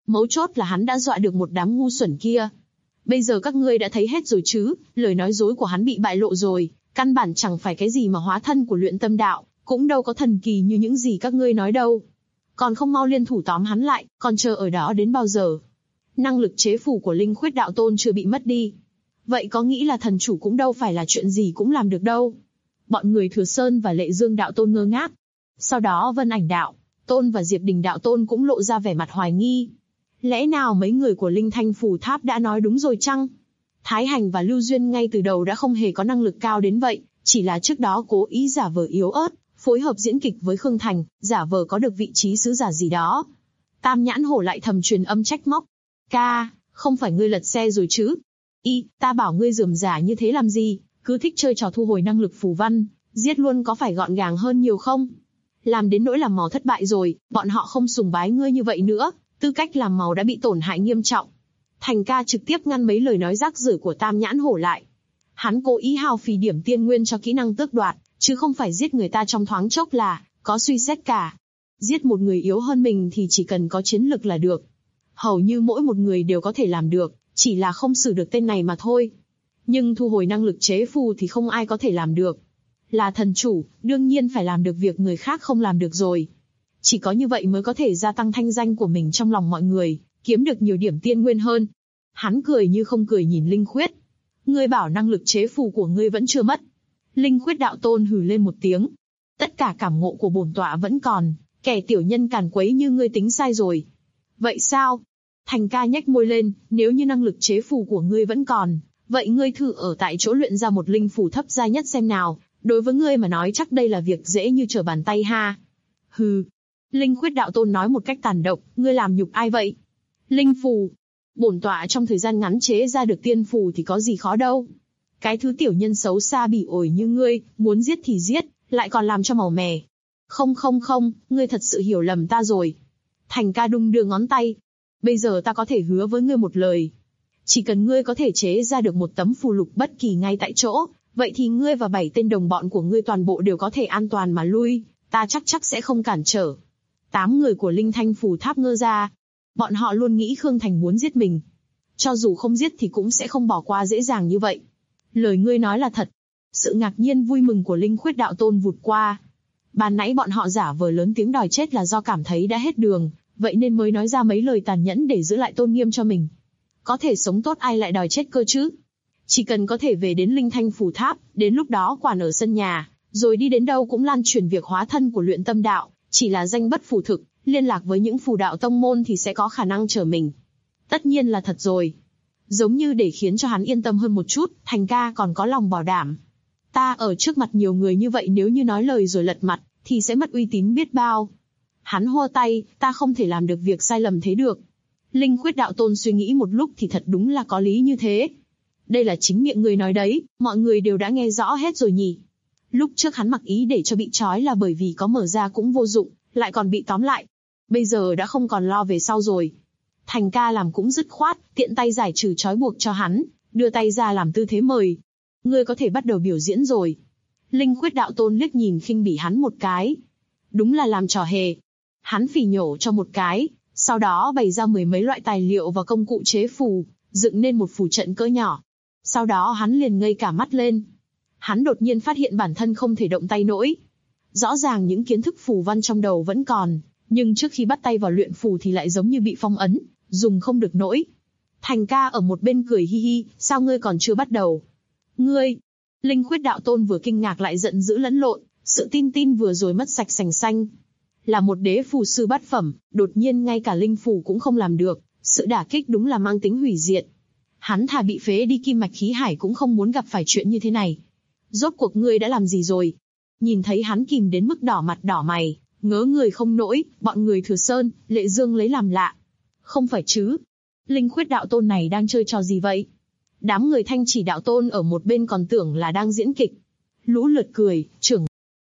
Mấu chốt là hắn đã dọa được một đám ngu xuẩn kia. Bây giờ các ngươi đã thấy hết rồi chứ, lời nói dối của hắn bị bại lộ rồi, căn bản chẳng phải cái gì mà hóa thân của luyện tâm đạo, cũng đâu có thần kỳ như những gì các ngươi nói đâu. Còn không mau liên thủ tóm hắn lại, còn chờ ở đó đến bao giờ? Năng lực chế phù của Linh Khuyết đạo tôn chưa bị mất đi. Vậy có nghĩ là thần chủ cũng đâu phải là chuyện gì cũng làm được đâu. Bọn người Thừa Sơn và Lệ Dương đạo tôn ngơ ngác. Sau đó Vân Ảnh đạo tôn và Diệp Đình đạo tôn cũng lộ ra vẻ mặt hoài nghi. Lẽ nào mấy người của Linh Thanh Phù Tháp đã nói đúng rồi chăng? Thái Hành và Lưu Duyên ngay từ đầu đã không hề có năng lực cao đến vậy, chỉ là trước đó cố ý giả vờ yếu ớt, phối hợp diễn kịch với Khương Thành, giả vờ có được vị trí sứ giả gì đó. Tam Nhãn Hổ lại thầm truyền âm trách móc. Ca, không phải ngươi lật xe rồi chứ? Ta bảo ngươi rườm rà như thế làm gì, cứ thích chơi trò thu hồi năng lực phù văn, giết luôn có phải gọn gàng hơn nhiều không? Làm đến nỗi làm màu thất bại rồi, bọn họ không sùng bái ngươi như vậy nữa, tư cách làm màu đã bị tổn hại nghiêm trọng. Thành ca trực tiếp ngăn mấy lời nói rác rưởi của Tam Nhãn Hổ lại. Hắn cố ý hao phí điểm tiên nguyên cho kỹ năng tước đoạt, chứ không phải giết người ta trong thoáng chốc là có suy xét cả. Giết một người yếu hơn mình thì chỉ cần có chiến lực là được. Hầu như mỗi một người đều có thể làm được, chỉ là không xử được tên này mà thôi. Nhưng thu hồi năng lực chế phù thì không ai có thể làm được. Là thần chủ, đương nhiên phải làm được việc người khác không làm được rồi. Chỉ có như vậy mới có thể gia tăng thanh danh của mình trong lòng mọi người, kiếm được nhiều điểm tiên nguyên hơn. Hắn cười như không cười nhìn Linh Khuyết. Ngươi bảo năng lực chế phù của ngươi vẫn chưa mất. Linh Khuyết đạo tôn hừ lên một tiếng. Tất cả cảm ngộ của bổn tọa vẫn còn, kẻ tiểu nhân càn quấy như ngươi tính sai rồi. Vậy sao? Thành ca nhếch môi lên, nếu như năng lực chế phù của ngươi vẫn còn, vậy ngươi thử ở tại chỗ luyện ra một linh phù thấp giai nhất xem nào, đối với ngươi mà nói chắc đây là việc dễ như trở bàn tay ha. Hừ. Linh Khuyết đạo tôn nói một cách tàn độc, ngươi làm nhục ai vậy? Linh phù. Bổn tọa trong thời gian ngắn chế ra được tiên phù thì có gì khó đâu. Cái thứ tiểu nhân xấu xa bỉ ổi như ngươi, muốn giết thì giết, lại còn làm cho màu mè. Không, ngươi thật sự hiểu lầm ta rồi. Thành ca đung đưa ngón tay. Bây giờ ta có thể hứa với ngươi một lời. Chỉ cần ngươi có thể chế ra được một tấm phù lục bất kỳ ngay tại chỗ, vậy thì ngươi và 7 tên đồng bọn của ngươi toàn bộ đều có thể an toàn mà lui, ta chắc sẽ không cản trở. 8 người của Linh Thanh Phù Tháp ngơ ra. Bọn họ luôn nghĩ Khương Thành muốn giết mình. Cho dù không giết thì cũng sẽ không bỏ qua dễ dàng như vậy. Lời ngươi nói là thật. Sự ngạc nhiên vui mừng của Linh Khuyết đạo tôn vụt qua. Ban nãy bọn họ giả vờ lớn tiếng đòi chết là do cảm thấy đã hết đường, vậy nên mới nói ra mấy lời tàn nhẫn để giữ lại tôn nghiêm cho mình. Có thể sống tốt ai lại đòi chết cơ chứ? Chỉ cần có thể về đến Linh Thanh Phù Tháp, đến lúc đó quản ở sân nhà, rồi đi đến đâu cũng lan truyền việc hóa thân của luyện tâm đạo, chỉ là danh bất phù thực, liên lạc với những phù đạo tông môn thì sẽ có khả năng trở mình. Tất nhiên là thật rồi. Giống như để khiến cho hắn yên tâm hơn một chút, Thành ca còn có lòng bảo đảm. Ta ở trước mặt nhiều người như vậy nếu như nói lời rồi lật mặt, thì sẽ mất uy tín biết bao. Hắn hô tay, ta không thể làm được việc sai lầm thế được. Linh Khuyết đạo tôn suy nghĩ một lúc thì thật đúng là có lý như thế. Đây là chính miệng người nói đấy, mọi người đều đã nghe rõ hết rồi nhỉ. Lúc trước hắn mặc ý để cho bị trói là bởi vì có mở ra cũng vô dụng, lại còn bị tóm lại. Bây giờ đã không còn lo về sau rồi. Thành ca làm cũng dứt khoát, tiện tay giải trừ trói buộc cho hắn, đưa tay ra làm tư thế mời. Ngươi có thể bắt đầu biểu diễn rồi. Linh Khuyết đạo tôn liếc nhìn khinh bỉ hắn một cái. Đúng là làm trò hề. Hắn phỉ nhổ cho một cái, sau đó bày ra 10 mấy loại tài liệu và công cụ chế phù, dựng nên một phù trận cỡ nhỏ. Sau đó hắn liền ngây cả mắt lên. Hắn đột nhiên phát hiện bản thân không thể động tay nổi. Rõ ràng những kiến thức phù văn trong đầu vẫn còn, nhưng trước khi bắt tay vào luyện phù thì lại giống như bị phong ấn, dùng không được nổi. Thành ca ở một bên cười hi hi, sao ngươi còn chưa bắt đầu? Ngươi! Linh Khuyết đạo tôn vừa kinh ngạc lại giận dữ lẫn lộn, sự tin vừa rồi mất sạch sành xanh. Là một đế phù sư bát phẩm, đột nhiên ngay cả linh phù cũng không làm được, sự đả kích đúng là mang tính hủy diệt. Hắn thà bị phế đi kim mạch khí hải cũng không muốn gặp phải chuyện như thế này. Rốt cuộc ngươi đã làm gì rồi? Nhìn thấy hắn kìm đến mức đỏ mặt đỏ mày, ngớ người không nổi, bọn người Thừa Sơn, Lệ Dương lấy làm lạ. Không phải chứ? Linh Khuyết đạo tôn này đang chơi trò gì vậy? Đám người Thanh Chỉ đạo tôn ở một bên còn tưởng là đang diễn kịch. Lũ lượt cười, trưởng.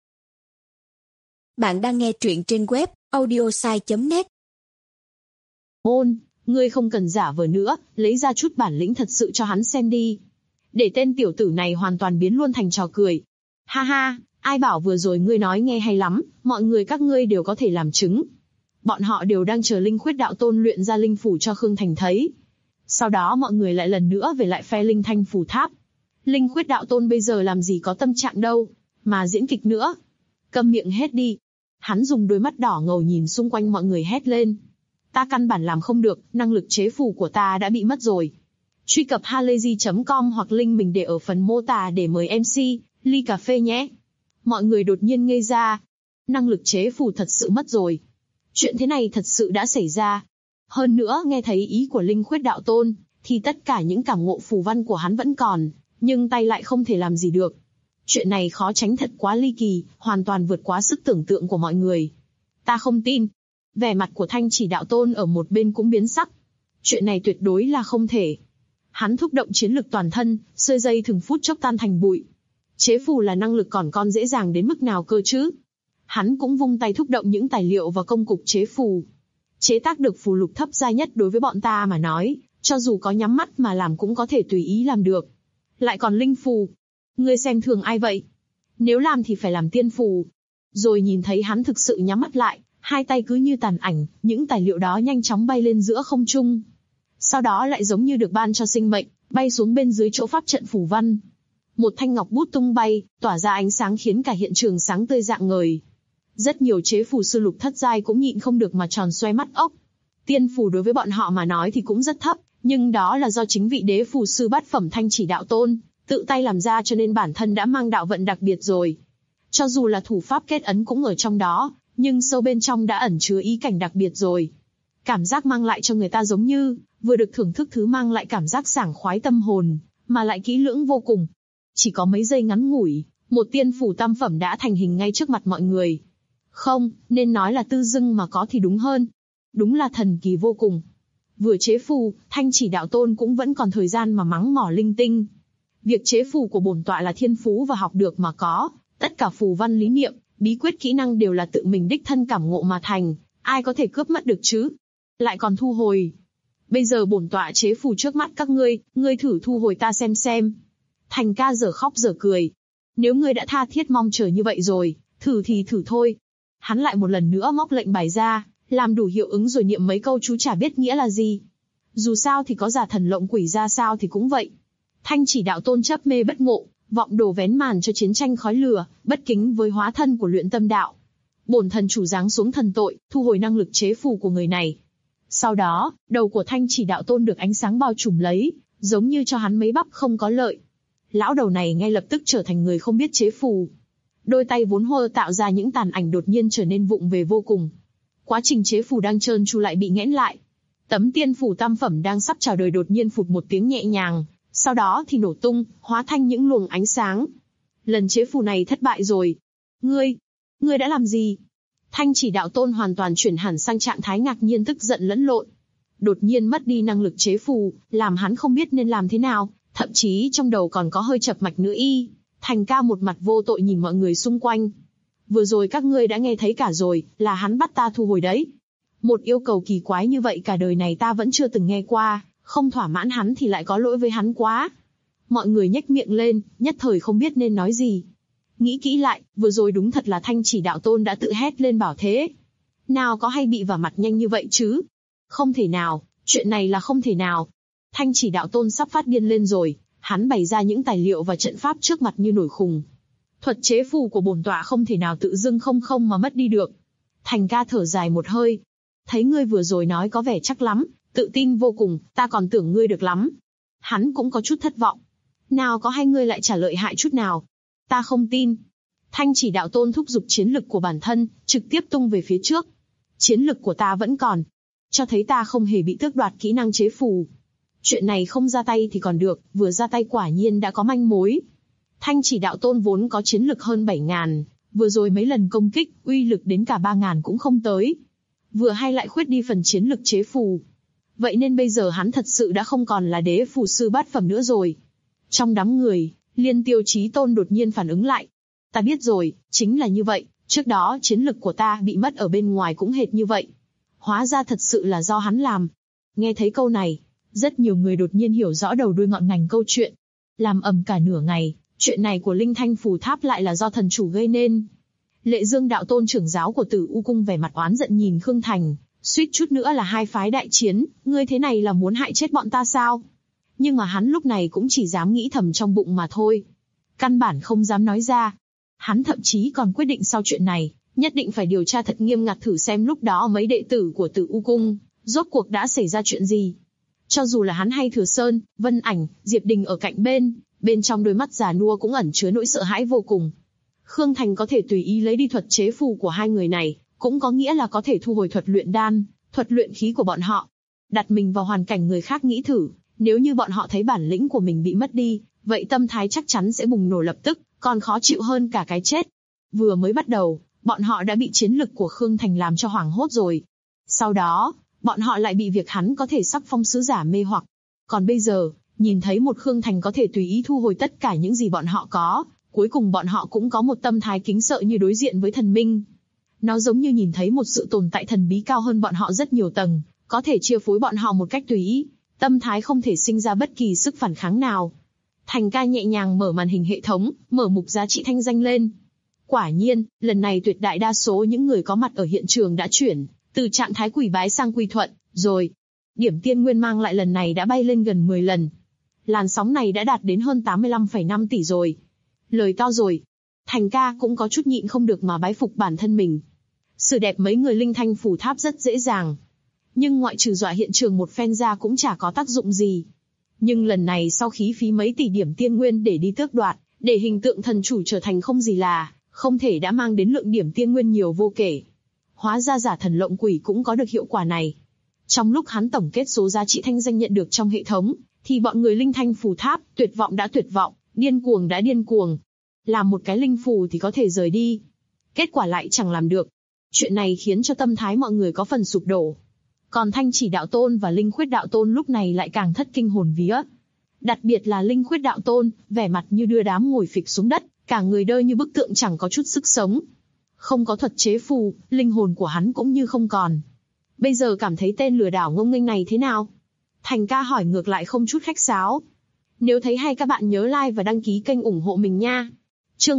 Bạn đang nghe truyện trên web audiosai.net. Ngươi không cần giả vờ nữa, lấy ra chút bản lĩnh thật sự cho hắn xem đi. Để tên tiểu tử này hoàn toàn biến luôn thành trò cười. Ha ha, ai bảo vừa rồi ngươi nói nghe hay lắm, mọi người các ngươi đều có thể làm chứng. Bọn họ đều đang chờ Linh Khuyết Đạo Tôn luyện ra linh phủ cho Khương Thành thấy. Sau đó mọi người lại lần nữa về lại phe Linh Thanh Phù Tháp. Linh Khuyết Đạo Tôn bây giờ làm gì có tâm trạng đâu, mà diễn kịch nữa. Câm miệng hết đi. Hắn dùng đôi mắt đỏ ngầu nhìn xung quanh mọi người hét lên. Ta căn bản làm không được, năng lực chế phù của ta đã bị mất rồi. Truy cập halayzi.com hoặc link mình để ở phần mô tả để mời MC, ly cà phê nhé. Mọi người đột nhiên ngây ra. Năng lực chế phù thật sự mất rồi. Chuyện thế này thật sự đã xảy ra. Hơn nữa nghe thấy ý của Linh Khuyết Đạo Tôn, thì tất cả những cảm ngộ phù văn của hắn vẫn còn, nhưng tay lại không thể làm gì được. Chuyện này khó tránh thật quá ly kỳ, hoàn toàn vượt quá sức tưởng tượng của mọi người. Ta không tin. Vẻ mặt của Thanh Chỉ Đạo Tôn ở một bên cũng biến sắc. Chuyện này tuyệt đối là không thể. Hắn thúc động chiến lực toàn thân, sợi dây thừng phút chốc tan thành bụi. Chế phù là năng lực còn dễ dàng đến mức nào cơ chứ? Hắn cũng vung tay thúc động những tài liệu và công cụ chế phù. Chế tác được phù lục thấp giai nhất đối với bọn ta mà nói, cho dù có nhắm mắt mà làm cũng có thể tùy ý làm được. Lại còn linh phù. Ngươi xem thường ai vậy? Nếu làm thì phải làm tiên phù. Rồi nhìn thấy hắn thực sự nhắm mắt lại, hai tay cứ như tàn ảnh, những tài liệu đó nhanh chóng bay lên giữa không trung. Sau đó lại giống như được ban cho sinh mệnh, bay xuống bên dưới chỗ pháp trận phù văn. Một thanh ngọc bút tung bay, tỏa ra ánh sáng khiến cả hiện trường sáng tươi rạng ngời. Rất nhiều chế phù sư lục thất giai cũng nhịn không được mà tròn xoe mắt ốc. Tiên phù đối với bọn họ mà nói thì cũng rất thấp, nhưng đó là do chính vị đế phù sư bát phẩm Thanh Chỉ Đạo Tôn tự tay làm ra, cho nên bản thân đã mang đạo vận đặc biệt rồi. Cho dù là thủ pháp kết ấn cũng ở trong đó, nhưng sâu bên trong đã ẩn chứa ý cảnh đặc biệt rồi. Cảm giác mang lại cho người ta giống như vừa được thưởng thức thứ mang lại cảm giác sảng khoái tâm hồn, mà lại kỹ lưỡng vô cùng. Chỉ có mấy giây ngắn ngủi, một tiên phù tam phẩm đã thành hình ngay trước mặt mọi người. Không, nên nói là tư dưng mà có thì đúng hơn. Đúng là thần kỳ vô cùng. Vừa chế phù, Thanh Chỉ Đạo Tôn cũng vẫn còn thời gian mà mắng mỏ linh tinh. Việc chế phù của bổn tọa là thiên phú và học được mà có, tất cả phù văn lý niệm, bí quyết kỹ năng đều là tự mình đích thân cảm ngộ mà thành, ai có thể cướp mất được chứ? Lại còn thu hồi. Bây giờ bổn tọa chế phù trước mắt các ngươi thử thu hồi ta xem. Thành ca dở khóc dở cười. Nếu ngươi đã tha thiết mong chờ như vậy rồi, thử thì thử thôi. Hắn lại một lần nữa móc lệnh bài ra, làm đủ hiệu ứng rồi niệm mấy câu chú chả biết nghĩa là gì. Dù sao thì có giả thần lộng quỷ ra sao thì cũng vậy. Thanh Chỉ Đạo Tôn chấp mê bất ngộ, vọng đồ vén màn cho chiến tranh khói lửa, bất kính với hóa thân của luyện tâm đạo. Bổn thần chủ giáng xuống thần tội, thu hồi năng lực chế phù của người này. Sau đó, đầu của Thanh Chỉ Đạo Tôn được ánh sáng bao trùm lấy, giống như cho hắn mấy bắp không có lợi. Lão đầu này ngay lập tức trở thành người không biết chế phù. Đôi tay vốn hơ tạo ra những tàn ảnh đột nhiên trở nên vụng về vô cùng. Quá trình chế phù đang trơn tru lại bị nghẽn lại. Tấm tiên phù tam phẩm đang sắp chào đời đột nhiên phụt một tiếng nhẹ nhàng, sau đó thì nổ tung, hóa thành những luồng ánh sáng. Lần chế phù này thất bại rồi. Ngươi đã làm gì? Thanh Chỉ Đạo Tôn hoàn toàn chuyển hẳn sang trạng thái ngạc nhiên tức giận lẫn lộn. Đột nhiên mất đi năng lực chế phù, làm hắn không biết nên làm thế nào, thậm chí trong đầu còn có hơi chập mạch nữa y. Thành ca một mặt vô tội nhìn mọi người xung quanh. Vừa rồi các ngươi đã nghe thấy cả rồi, là hắn bắt ta thu hồi đấy. Một yêu cầu kỳ quái như vậy cả đời này ta vẫn chưa từng nghe qua, không thỏa mãn hắn thì lại có lỗi với hắn quá. Mọi người nhếch miệng lên, nhất thời không biết nên nói gì. Nghĩ kỹ lại, vừa rồi đúng thật là Thanh Chỉ Đạo Tôn đã tự hét lên bảo thế. Nào có hay bị vào mặt nhanh như vậy chứ? Không thể nào, chuyện này là không thể nào. Thanh Chỉ Đạo Tôn sắp phát điên lên rồi, hắn bày ra những tài liệu và trận pháp trước mặt như nổi khùng. Thuật chế phù của bổn tọa không thể nào tự dưng không mà mất đi được. Thành ca thở dài một hơi. Thấy ngươi vừa rồi nói có vẻ chắc lắm, tự tin vô cùng, ta còn tưởng ngươi được lắm. Hắn cũng có chút thất vọng. Nào có hay ngươi lại trả lợi hại chút nào. Ta không tin. Thanh Chỉ Đạo Tôn thúc giục chiến lực của bản thân, trực tiếp tung về phía trước. Chiến lực của ta vẫn còn. Cho thấy ta không hề bị tước đoạt kỹ năng chế phù. Chuyện này không ra tay thì còn được, vừa ra tay quả nhiên đã có manh mối. Thanh Chỉ Đạo Tôn vốn có chiến lực hơn 7.000, vừa rồi mấy lần công kích, uy lực đến cả 3.000 cũng không tới. Vừa hay lại khuyết đi phần chiến lực chế phù. Vậy nên bây giờ hắn thật sự đã không còn là đế phù sư bát phẩm nữa rồi. Trong đám người, Liên Tiêu Chí Tôn đột nhiên phản ứng lại. Ta biết rồi, chính là như vậy, trước đó chiến lực của ta bị mất ở bên ngoài cũng hệt như vậy. Hóa ra thật sự là do hắn làm. Nghe thấy câu này, rất nhiều người đột nhiên hiểu rõ đầu đuôi ngọn ngành câu chuyện. Làm ầm cả nửa ngày, chuyện này của Linh Thanh Phù Tháp lại là do thần chủ gây nên. Lệ Dương đạo tôn trưởng giáo của Tử U cung vẻ mặt oán giận nhìn Khương Thành, suýt chút nữa là hai phái đại chiến, ngươi thế này là muốn hại chết bọn ta sao? Nhưng mà hắn lúc này cũng chỉ dám nghĩ thầm trong bụng mà thôi. Căn bản không dám nói ra. Hắn thậm chí còn quyết định sau chuyện này, nhất định phải điều tra thật nghiêm ngặt thử xem lúc đó mấy đệ tử của Tử U cung, rốt cuộc đã xảy ra chuyện gì. Cho dù là hắn hay Thừa Sơn, Vân Ảnh, Diệp Đình ở cạnh bên trong đôi mắt già nua cũng ẩn chứa nỗi sợ hãi vô cùng. Khương Thành có thể tùy ý lấy đi thuật chế phù của hai người này, cũng có nghĩa là có thể thu hồi thuật luyện đan, thuật luyện khí của bọn họ. Đặt mình vào hoàn cảnh người khác nghĩ thử, nếu như bọn họ thấy bản lĩnh của mình bị mất đi, vậy tâm thái chắc chắn sẽ bùng nổ lập tức, còn khó chịu hơn cả cái chết. Vừa mới bắt đầu, bọn họ đã bị chiến lực của Khương Thành làm cho hoảng hốt rồi. Sau đó, bọn họ lại bị việc hắn có thể sắc phong sứ giả mê hoặc. Còn bây giờ, nhìn thấy một Khương Thành có thể tùy ý thu hồi tất cả những gì bọn họ có, cuối cùng bọn họ cũng có một tâm thái kính sợ như đối diện với thần minh. Nó giống như nhìn thấy một sự tồn tại thần bí cao hơn bọn họ rất nhiều tầng, có thể chia phối bọn họ một cách tùy ý, tâm thái không thể sinh ra bất kỳ sức phản kháng nào. Thành ca nhẹ nhàng mở màn hình hệ thống, mở mục giá trị thanh danh lên. Quả nhiên, lần này tuyệt đại đa số những người có mặt ở hiện trường đã chuyển từ trạng thái quỷ bái sang quy thuận, rồi. Điểm tiên nguyên mang lại lần này đã bay lên gần 10 lần. Làn sóng này đã đạt đến hơn 85,5 tỷ rồi. Lời to rồi. Thành ca cũng có chút nhịn không được mà bái phục bản thân mình. Sự đẹp mấy người linh thanh phủ tháp rất dễ dàng. Nhưng ngoại trừ dọa hiện trường một phen ra cũng chả có tác dụng gì. Nhưng lần này sau khí phí mấy tỷ điểm tiên nguyên để đi tước đoạt, để hình tượng thần chủ trở thành không gì là, không thể đã mang đến lượng điểm tiên nguyên nhiều vô kể. Hóa ra giả thần lộng quỷ cũng có được hiệu quả này. Trong lúc hắn tổng kết số giá trị thanh danh nhận được trong hệ thống, thì bọn người linh thanh phù tháp, tuyệt vọng đã tuyệt vọng, điên cuồng đã điên cuồng. Làm một cái linh phù thì có thể rời đi. Kết quả lại chẳng làm được. Chuyện này khiến cho tâm thái mọi người có phần sụp đổ. Còn Thanh Chỉ đạo tôn và Linh Khuyết đạo tôn lúc này lại càng thất kinh hồn vía. Đặc biệt là Linh Khuyết đạo tôn, vẻ mặt như đưa đám ngồi phịch xuống đất, cả người đơ như bức tượng chẳng có chút sức sống. Không có thuật chế phù, linh hồn của hắn cũng như không còn. Bây giờ cảm thấy tên lừa đảo ngông nghênh này thế nào? Thành ca hỏi ngược lại không chút khách sáo. Nếu thấy hay các bạn nhớ like và đăng ký kênh ủng hộ mình nha. Chương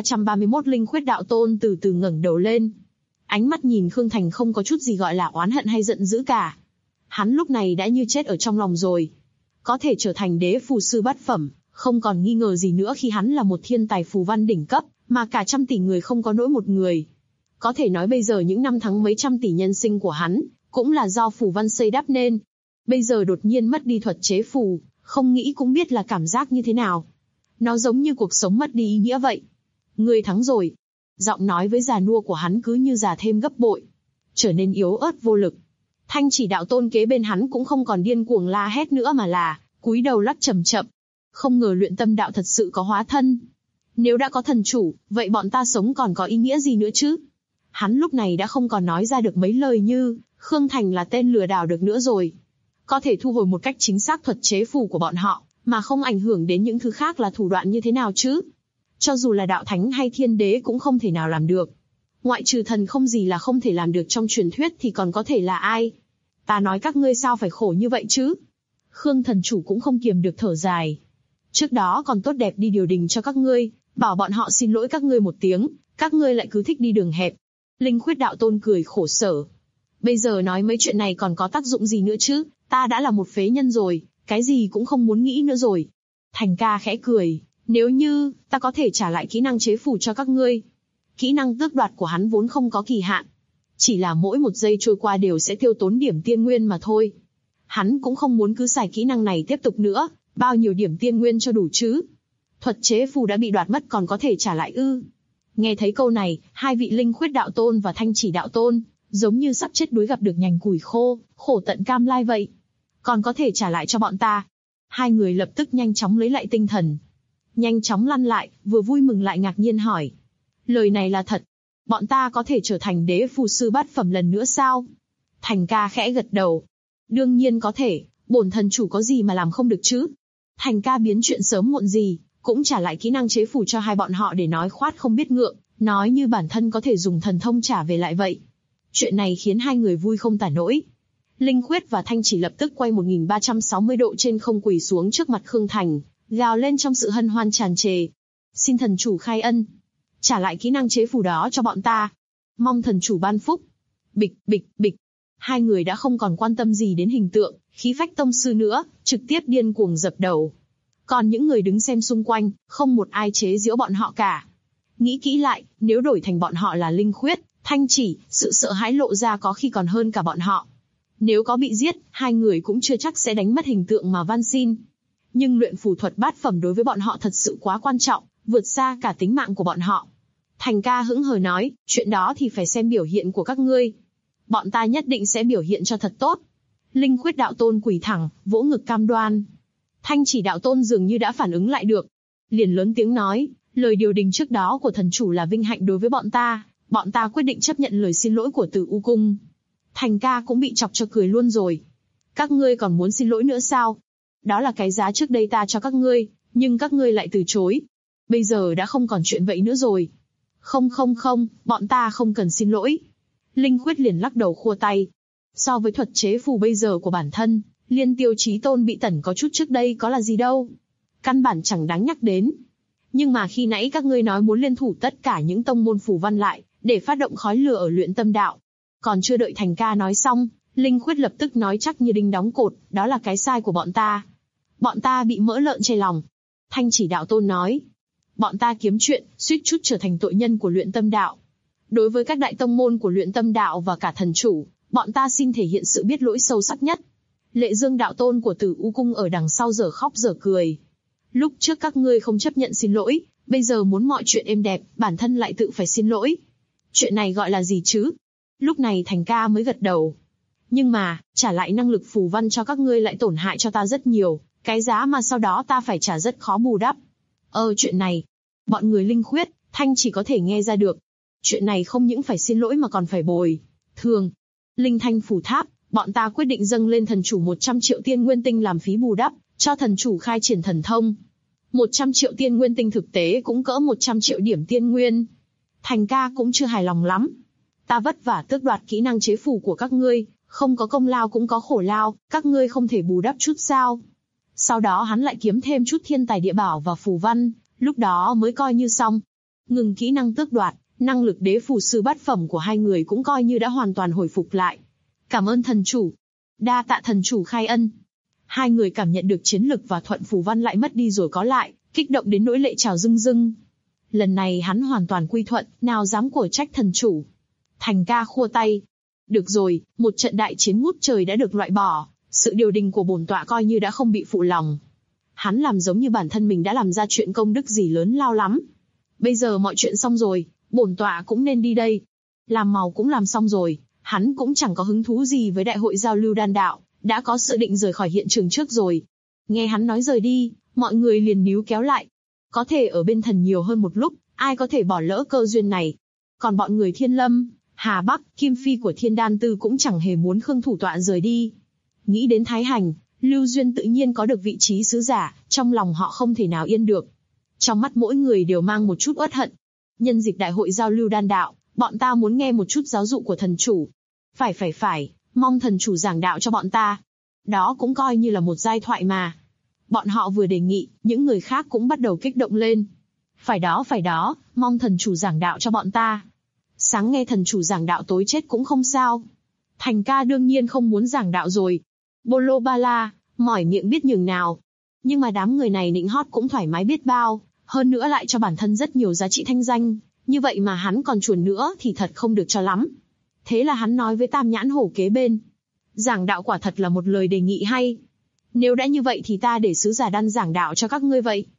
1331 Linh Khuyết đạo tôn từ từ ngẩng đầu lên. Ánh mắt nhìn Khương Thành không có chút gì gọi là oán hận hay giận dữ cả. Hắn lúc này đã như chết ở trong lòng rồi. Có thể trở thành đế phù sư bát phẩm, không còn nghi ngờ gì nữa khi hắn là một thiên tài phù văn đỉnh cấp, mà cả trăm tỷ người không có nỗi một người. Có thể nói bây giờ những năm tháng mấy trăm tỷ nhân sinh của hắn, cũng là do phù văn xây đắp nên. Bây giờ đột nhiên mất đi thuật chế phù, không nghĩ cũng biết là cảm giác như thế nào. Nó giống như cuộc sống mất đi ý nghĩa vậy. Ngươi thắng rồi. Giọng nói với già nua của hắn cứ như già thêm gấp bội, trở nên yếu ớt vô lực. Thanh Chỉ đạo tôn kế bên hắn cũng không còn điên cuồng la hét nữa mà là cúi đầu lắc chậm chậm. Không ngờ luyện tâm đạo thật sự có hóa thân. Nếu đã có thần chủ, vậy bọn ta sống còn có ý nghĩa gì nữa chứ? Hắn lúc này đã không còn nói ra được mấy lời như Khương Thành là tên lừa đảo được nữa rồi. Có thể thu hồi một cách chính xác thuật chế phù của bọn họ, mà không ảnh hưởng đến những thứ khác là thủ đoạn như thế nào chứ? Cho dù là đạo thánh hay thiên đế cũng không thể nào làm được. Ngoại trừ thần không gì là không thể làm được trong truyền thuyết thì còn có thể là ai? Ta nói các ngươi sao phải khổ như vậy chứ? Khương thần chủ cũng không kiềm được thở dài. Trước đó còn tốt đẹp đi điều đình cho các ngươi, bảo bọn họ xin lỗi các ngươi một tiếng, các ngươi lại cứ thích đi đường hẹp. Linh Khuyết đạo tôn cười khổ sở. Bây giờ nói mấy chuyện này còn có tác dụng gì nữa chứ? Ta đã là một phế nhân rồi, cái gì cũng không muốn nghĩ nữa rồi. Thành ca khẽ cười. Nếu như, ta có thể trả lại kỹ năng chế phù cho các ngươi. Kỹ năng tước đoạt của hắn vốn không có kỳ hạn. Chỉ là mỗi một giây trôi qua đều sẽ tiêu tốn điểm tiên nguyên mà thôi. Hắn cũng không muốn cứ xài kỹ năng này tiếp tục nữa, bao nhiêu điểm tiên nguyên cho đủ chứ. Thuật chế phù đã bị đoạt mất còn có thể trả lại ư? Nghe thấy câu này, hai vị Linh Khuyết đạo tôn và Thanh Chỉ đạo tôn, giống như sắp chết đuối gặp được nhành củi khô, khổ tận cam lai vậy. Còn có thể trả lại cho bọn ta. Hai người lập tức nhanh chóng lấy lại tinh thần. Nhanh chóng lăn lại, vừa vui mừng lại ngạc nhiên hỏi. Lời này là thật. Bọn ta có thể trở thành đế phù sư bát phẩm lần nữa sao? Thành ca khẽ gật đầu. Đương nhiên có thể, bổn thần chủ có gì mà làm không được chứ? Thành ca biến chuyện sớm muộn gì, cũng trả lại kỹ năng chế phù cho hai bọn họ để nói khoát không biết ngượng, nói như bản thân có thể dùng thần thông trả về lại vậy. Chuyện này khiến hai người vui không tả nổi. Linh Khuyết và Thanh Chỉ lập tức quay 1360 độ trên không quỳ xuống trước mặt Khương Thành, gào lên trong sự hân hoan tràn trề. Xin thần chủ khai ân. trả lại kỹ năng chế phù đó cho bọn ta. Mong thần chủ ban phúc. Bịch, bịch, bịch. Hai người đã không còn quan tâm gì đến hình tượng, khí phách tông sư nữa, trực tiếp điên cuồng dập đầu. Còn những người đứng xem xung quanh, không một ai chế giễu bọn họ cả. Nghĩ kỹ lại, nếu đổi thành bọn họ là Linh Khuyết, Thanh Chỉ, sự sợ hãi lộ ra có khi còn hơn cả bọn họ. Nếu có bị giết, hai người cũng chưa chắc sẽ đánh mất hình tượng mà van xin. Nhưng luyện phù thuật bát phẩm đối với bọn họ thật sự quá quan trọng, vượt xa cả tính mạng của bọn họ. Thành ca hững hờ nói, chuyện đó thì phải xem biểu hiện của các ngươi. Bọn ta nhất định sẽ biểu hiện cho thật tốt. Linh Khuyết đạo tôn quỳ thẳng, vỗ ngực cam đoan. Thanh Chỉ đạo tôn dường như đã phản ứng lại được. Liền lớn tiếng nói, lời điều đình trước đó của thần chủ là vinh hạnh đối với bọn ta quyết định chấp nhận lời xin lỗi của Tử U Cung. Thành ca cũng bị chọc cho cười luôn rồi. Các ngươi còn muốn xin lỗi nữa sao? Đó là cái giá trước đây ta cho các ngươi, nhưng các ngươi lại từ chối. Bây giờ đã không còn chuyện vậy nữa rồi. Không, bọn ta không cần xin lỗi. Linh Khuyết liền lắc đầu khua tay. So với thuật chế phù bây giờ của bản thân, Liên Tiêu Chí Tôn bị tẩn có chút trước đây có là gì đâu. Căn bản chẳng đáng nhắc đến. Nhưng mà khi nãy các ngươi nói muốn liên thủ tất cả những tông môn phù văn lại, để phát động khói lửa ở luyện tâm đạo. Còn chưa đợi Thành ca nói xong, Linh Khuyết lập tức nói chắc như đinh đóng cột, đó là cái sai của bọn ta. Bọn ta bị mỡ lợn chai lòng. Thanh Chỉ đạo tôn nói. Bọn ta kiếm chuyện, suýt chút trở thành tội nhân của luyện tâm đạo. Đối với các đại tông môn của luyện tâm đạo và cả thần chủ, bọn ta xin thể hiện sự biết lỗi sâu sắc nhất. Lệ Dương đạo tôn của Tử U Cung ở đằng sau giờ khóc giờ cười. Lúc trước các ngươi không chấp nhận xin lỗi, bây giờ muốn mọi chuyện êm đẹp, bản thân lại tự phải xin lỗi. Chuyện này gọi là gì chứ? Lúc này Thành ca mới gật đầu. Nhưng mà, trả lại năng lực phù văn cho các ngươi lại tổn hại cho ta rất nhiều, cái giá mà sau đó ta phải trả rất khó bù đắp. Chuyện này, bọn người Linh Khuyết, Thanh chỉ có thể nghe ra được. Chuyện này không những phải xin lỗi mà còn phải bồi thường. Linh Thanh phù tháp, bọn ta quyết định dâng lên thần chủ 100 triệu tiên nguyên tinh làm phí bù đắp, cho thần chủ khai triển thần thông. 100 triệu tiên nguyên tinh thực tế cũng cỡ 100 triệu điểm tiên nguyên. Thành ca cũng chưa hài lòng lắm. Ta vất vả tước đoạt kỹ năng chế phù của các ngươi, không có công lao cũng có khổ lao, các ngươi không thể bù đắp chút sao? Sau đó hắn lại kiếm thêm chút thiên tài địa bảo và phù văn, lúc đó mới coi như xong. Ngừng kỹ năng tước đoạt, năng lực đế phù sư bát phẩm của hai người cũng coi như đã hoàn toàn hồi phục lại. Cảm ơn thần chủ. Đa tạ thần chủ khai ân. Hai người cảm nhận được chiến lực và thuận phù văn lại mất đi rồi có lại, kích động đến nỗi lệ trào rưng rưng. Lần này hắn hoàn toàn quy thuận, nào dám của trách thần chủ. Thành ca khua tay. Được rồi, một trận đại chiến ngút trời đã được loại bỏ, sự điều đình của bổn tọa coi như đã không bị phụ lòng. Hắn làm giống như bản thân mình đã làm ra chuyện công đức gì lớn lao lắm. Bây giờ mọi chuyện xong rồi, bổn tọa cũng nên đi đây. Làm màu cũng làm xong rồi, hắn cũng chẳng có hứng thú gì với đại hội giao lưu đan đạo, đã có dự định rời khỏi hiện trường trước rồi. Nghe hắn nói rời đi, mọi người liền níu kéo lại. Có thể ở bên thần nhiều hơn một lúc, ai có thể bỏ lỡ cơ duyên này. Còn bọn người Thiên Lâm, Hà Bắc, Kim Phi của Thiên Đan Tư cũng chẳng hề muốn Khương thủ tọa rời đi. Nghĩ đến Thái Hành, Lưu Duyên tự nhiên có được vị trí sứ giả, trong lòng họ không thể nào yên được. Trong mắt mỗi người đều mang một chút uất hận. Nhân dịp đại hội giao lưu đan đạo, bọn ta muốn nghe một chút giáo dụ của thần chủ. Phải, mong thần chủ giảng đạo cho bọn ta. Đó cũng coi như là một giai thoại mà. Bọn họ vừa đề nghị, những người khác cũng bắt đầu kích động lên. Phải đó, mong thần chủ giảng đạo cho bọn ta. Sáng nghe thần chủ giảng đạo tối chết cũng không sao. Thành ca đương nhiên không muốn giảng đạo rồi. Bolo ba la, mỏi miệng biết nhường nào. Nhưng mà đám người này nịnh hót cũng thoải mái biết bao, hơn nữa lại cho bản thân rất nhiều giá trị thanh danh. Như vậy mà hắn còn chuồn nữa thì thật không được cho lắm. Thế là hắn nói với Tam Nhãn Hổ kế bên. Giảng đạo quả thật là một lời đề nghị hay. Nếu đã như vậy thì ta để sứ giả đan giảng đạo cho các ngươi vậy.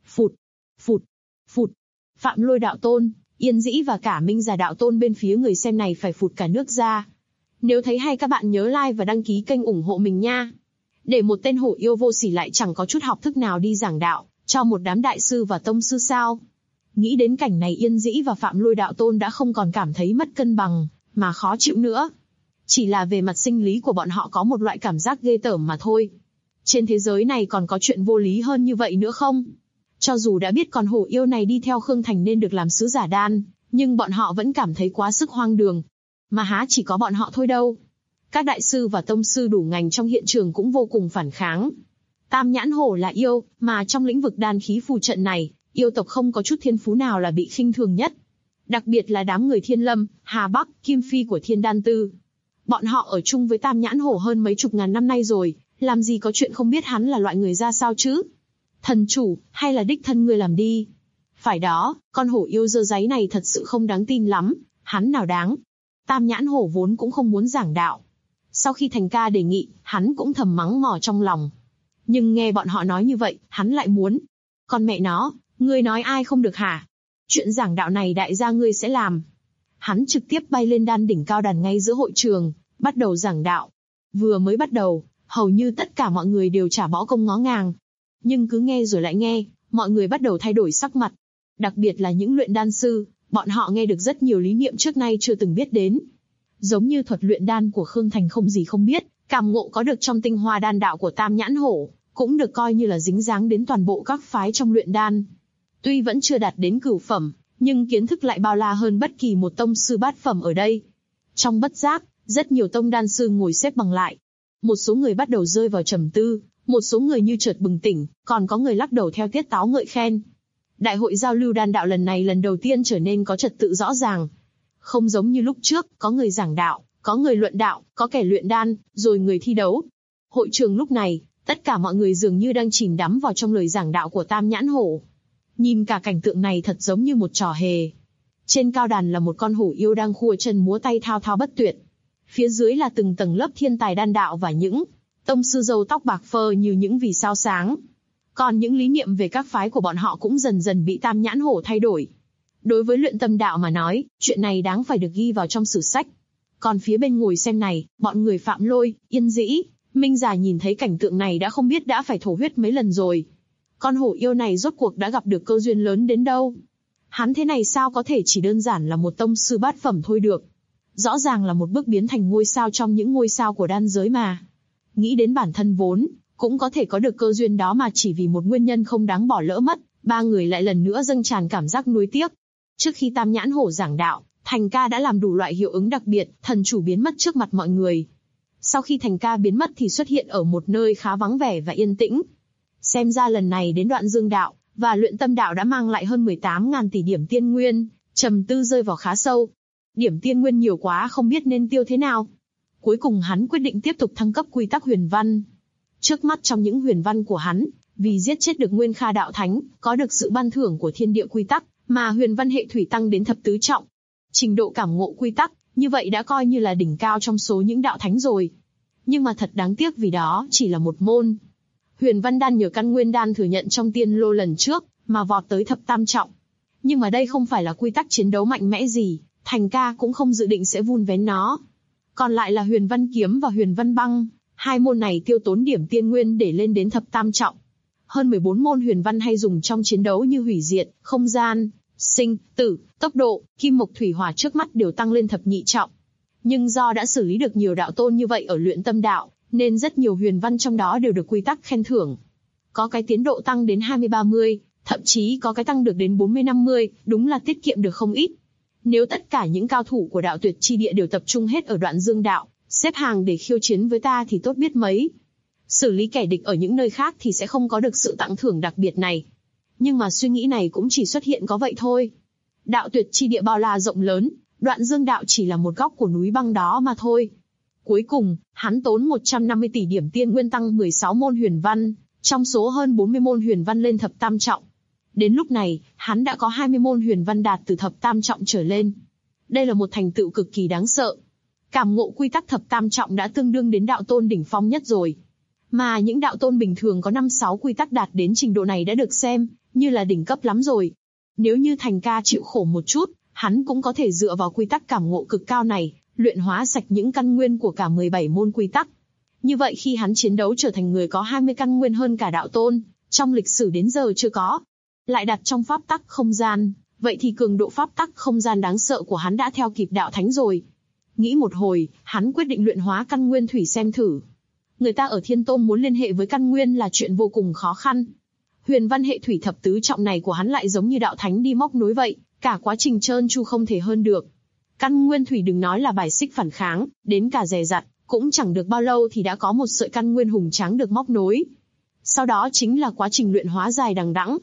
Phụt. Phạm Lôi đạo tôn, Yên Dĩ và cả Minh Già đạo tôn bên phía người xem này phải phụt cả nước ra. Nếu thấy hay các bạn nhớ like và đăng ký kênh ủng hộ mình nha. Để một tên hổ yêu vô sỉ lại chẳng có chút học thức nào đi giảng đạo, cho một đám đại sư và tông sư sao. Nghĩ đến cảnh này Yên Dĩ và Phạm Lôi đạo tôn đã không còn cảm thấy mất cân bằng, mà khó chịu nữa. Chỉ là về mặt sinh lý của bọn họ có một loại cảm giác ghê tởm mà thôi. Trên thế giới này còn có chuyện vô lý hơn như vậy nữa không? Cho dù đã biết con hổ yêu này đi theo Khương Thành nên được làm sứ giả đan, nhưng bọn họ vẫn cảm thấy quá sức hoang đường. Mà há chỉ có bọn họ thôi đâu. Các đại sư và tông sư đủ ngành trong hiện trường cũng vô cùng phản kháng. Tam Nhãn Hổ là yêu, mà trong lĩnh vực đan khí phù trận này, yêu tộc không có chút thiên phú nào là bị khinh thường nhất. Đặc biệt là đám người Thiên Lâm, Hà Bắc, Kim Phi của Thiên Đan Tư. Bọn họ ở chung với Tam Nhãn Hổ hơn mấy chục ngàn năm nay rồi, làm gì có chuyện không biết hắn là loại người ra sao chứ? Thần chủ, hay là đích thân ngươi làm đi? Phải đó, con hổ yêu dơ dáy này thật sự không đáng tin lắm, hắn nào đáng. Tam Nhãn Hổ vốn cũng không muốn giảng đạo. Sau khi Thành Ca đề nghị, hắn cũng thầm mắng mỏ trong lòng. Nhưng nghe bọn họ nói như vậy, hắn lại muốn. Con mẹ nó, ngươi nói ai không được hả? Chuyện giảng đạo này đại gia ngươi sẽ làm. Hắn trực tiếp bay lên đan đỉnh cao đàn ngay giữa hội trường, bắt đầu giảng đạo. Vừa mới bắt đầu, hầu như tất cả mọi người đều trả bỏ công ngó ngàng. Nhưng cứ nghe rồi lại nghe, mọi người bắt đầu thay đổi sắc mặt. Đặc biệt là những luyện đan sư, bọn họ nghe được rất nhiều lý niệm trước nay chưa từng biết đến. Giống như thuật luyện đan của Khương Thành không gì không biết, cảm ngộ có được trong tinh hoa đan đạo của Tam Nhãn Hổ, cũng được coi như là dính dáng đến toàn bộ các phái trong luyện đan. Tuy vẫn chưa đạt đến cửu phẩm, nhưng kiến thức lại bao la hơn bất kỳ một tông sư bát phẩm ở đây. Trong bất giác, rất nhiều tông đan sư ngồi xếp bằng lại. Một số người bắt đầu rơi vào trầm tư, một số người như chợt bừng tỉnh, còn có người lắc đầu theo tiết táo ngợi khen. Đại hội giao lưu đan đạo lần này lần đầu tiên trở nên có trật tự rõ ràng. Không giống như lúc trước, có người giảng đạo, có người luận đạo, có kẻ luyện đan, rồi người thi đấu. Hội trường lúc này, tất cả mọi người dường như đang chìm đắm vào trong lời giảng đạo của Tam Nhãn Hổ. Nhìn cả cảnh tượng này thật giống như một trò hề. Trên cao đàn là một con hổ yêu đang khua chân múa tay thao thao bất tuyệt. Phía dưới là từng tầng lớp thiên tài đan đạo và những tông sư râu tóc bạc phơ như những vì sao sáng. Còn những lý niệm về các phái của bọn họ cũng dần dần bị Tam Nhãn Hổ thay đổi. Đối với luyện tâm đạo mà nói, chuyện này đáng phải được ghi vào trong sử sách. Còn phía bên ngồi xem này, bọn người Phạm Lôi, Yên Dĩ, Minh Giả nhìn thấy cảnh tượng này đã không biết đã phải thổ huyết mấy lần rồi. Con hổ yêu này rốt cuộc đã gặp được cơ duyên lớn đến đâu? Hắn thế này sao có thể chỉ đơn giản là một tông sư bát phẩm thôi được? Rõ ràng là một bước biến thành ngôi sao trong những ngôi sao của đan giới mà. Nghĩ đến bản thân vốn, cũng có thể có được cơ duyên đó mà chỉ vì một nguyên nhân không đáng bỏ lỡ mất, ba người lại lần nữa dâng tràn cảm giác nuối tiếc. Trước khi Tam Nhãn Hổ giảng đạo, Thành Ca đã làm đủ loại hiệu ứng đặc biệt, thần chủ biến mất trước mặt mọi người. Sau khi Thành Ca biến mất thì xuất hiện ở một nơi khá vắng vẻ và yên tĩnh. Xem ra lần này đến Đoạn Dương đạo và Luyện Tâm đạo đã mang lại hơn 18.000 tỷ điểm tiên nguyên, trầm tư rơi vào khá sâu. Điểm tiên nguyên nhiều quá không biết nên tiêu thế nào. Cuối cùng hắn quyết định tiếp tục thăng cấp quy tắc huyền văn. Trước mắt trong những huyền văn của hắn, vì giết chết được Nguyên Kha đạo thánh, có được sự ban thưởng của thiên địa quy tắc, mà huyền văn hệ thủy tăng đến thập tứ trọng. Trình độ cảm ngộ quy tắc, như vậy đã coi như là đỉnh cao trong số những đạo thánh rồi. Nhưng mà thật đáng tiếc vì đó chỉ là một môn. Huyền văn đan nhờ căn nguyên đan thừa nhận trong tiên lô lần trước, mà vọt tới thập tam trọng. Nhưng mà đây không phải là quy tắc chiến đấu mạnh mẽ gì, Thành Ca cũng không dự định sẽ vun vén nó. Còn lại là huyền văn kiếm và huyền văn băng, hai môn này tiêu tốn điểm tiên nguyên để lên đến thập tam trọng. Hơn 14 môn huyền văn hay dùng trong chiến đấu như hủy diệt, không gian, sinh, tử, tốc độ, kim mộc thủy hỏa trước mắt đều tăng lên thập nhị trọng. Nhưng do đã xử lý được nhiều đạo tôn như vậy ở Luyện Tâm đạo, nên rất nhiều huyền văn trong đó đều được quy tắc khen thưởng. Có cái tiến độ tăng đến 20-30, thậm chí có cái tăng được đến 40-50, đúng là tiết kiệm được không ít. Nếu tất cả những cao thủ của đạo tuyệt chi địa đều tập trung hết ở Đoạn Dương đạo, xếp hàng để khiêu chiến với ta thì tốt biết mấy. Xử lý kẻ địch ở những nơi khác thì sẽ không có được sự tặng thưởng đặc biệt này. Nhưng mà suy nghĩ này cũng chỉ xuất hiện có vậy thôi. Đạo tuyệt chi địa bao la rộng lớn, Đoạn Dương đạo chỉ là một góc của núi băng đó mà thôi. Cuối cùng, hắn tốn 150 tỷ điểm tiên nguyên tăng 16 môn huyền văn, trong số hơn 40 môn huyền văn lên thập tam trọng. Đến lúc này, hắn đã có 20 môn huyền văn đạt từ thập tam trọng trở lên. Đây là một thành tựu cực kỳ đáng sợ. Cảm ngộ quy tắc thập tam trọng đã tương đương đến đạo tôn đỉnh phong nhất rồi. Mà những đạo tôn bình thường có 5-6 quy tắc đạt đến trình độ này đã được xem như là đỉnh cấp lắm rồi. Nếu như Thành Ca chịu khổ một chút, hắn cũng có thể dựa vào quy tắc cảm ngộ cực cao này, luyện hóa sạch những căn nguyên của cả 17 môn quy tắc. Như vậy khi hắn chiến đấu trở thành người có 20 căn nguyên hơn cả đạo tôn, trong lịch sử đến giờ chưa có. Lại đặt trong pháp tắc không gian, vậy thì cường độ pháp tắc không gian đáng sợ của hắn đã theo kịp đạo thánh rồi. Nghĩ một hồi, hắn quyết định luyện hóa căn nguyên thủy xem thử. Người ta ở Thiên Tôn muốn liên hệ với căn nguyên là chuyện vô cùng khó khăn. Huyền văn hệ thủy thập tứ trọng này của hắn lại giống như đạo thánh đi móc nối vậy, cả quá trình trơn tru không thể hơn được. Căn nguyên thủy đừng nói là bài xích phản kháng, đến cả dè dặt, cũng chẳng được bao lâu thì đã có một sợi căn nguyên hùng tráng được móc nối. Sau đó chính là quá trình luyện hóa dài đằng đẵng.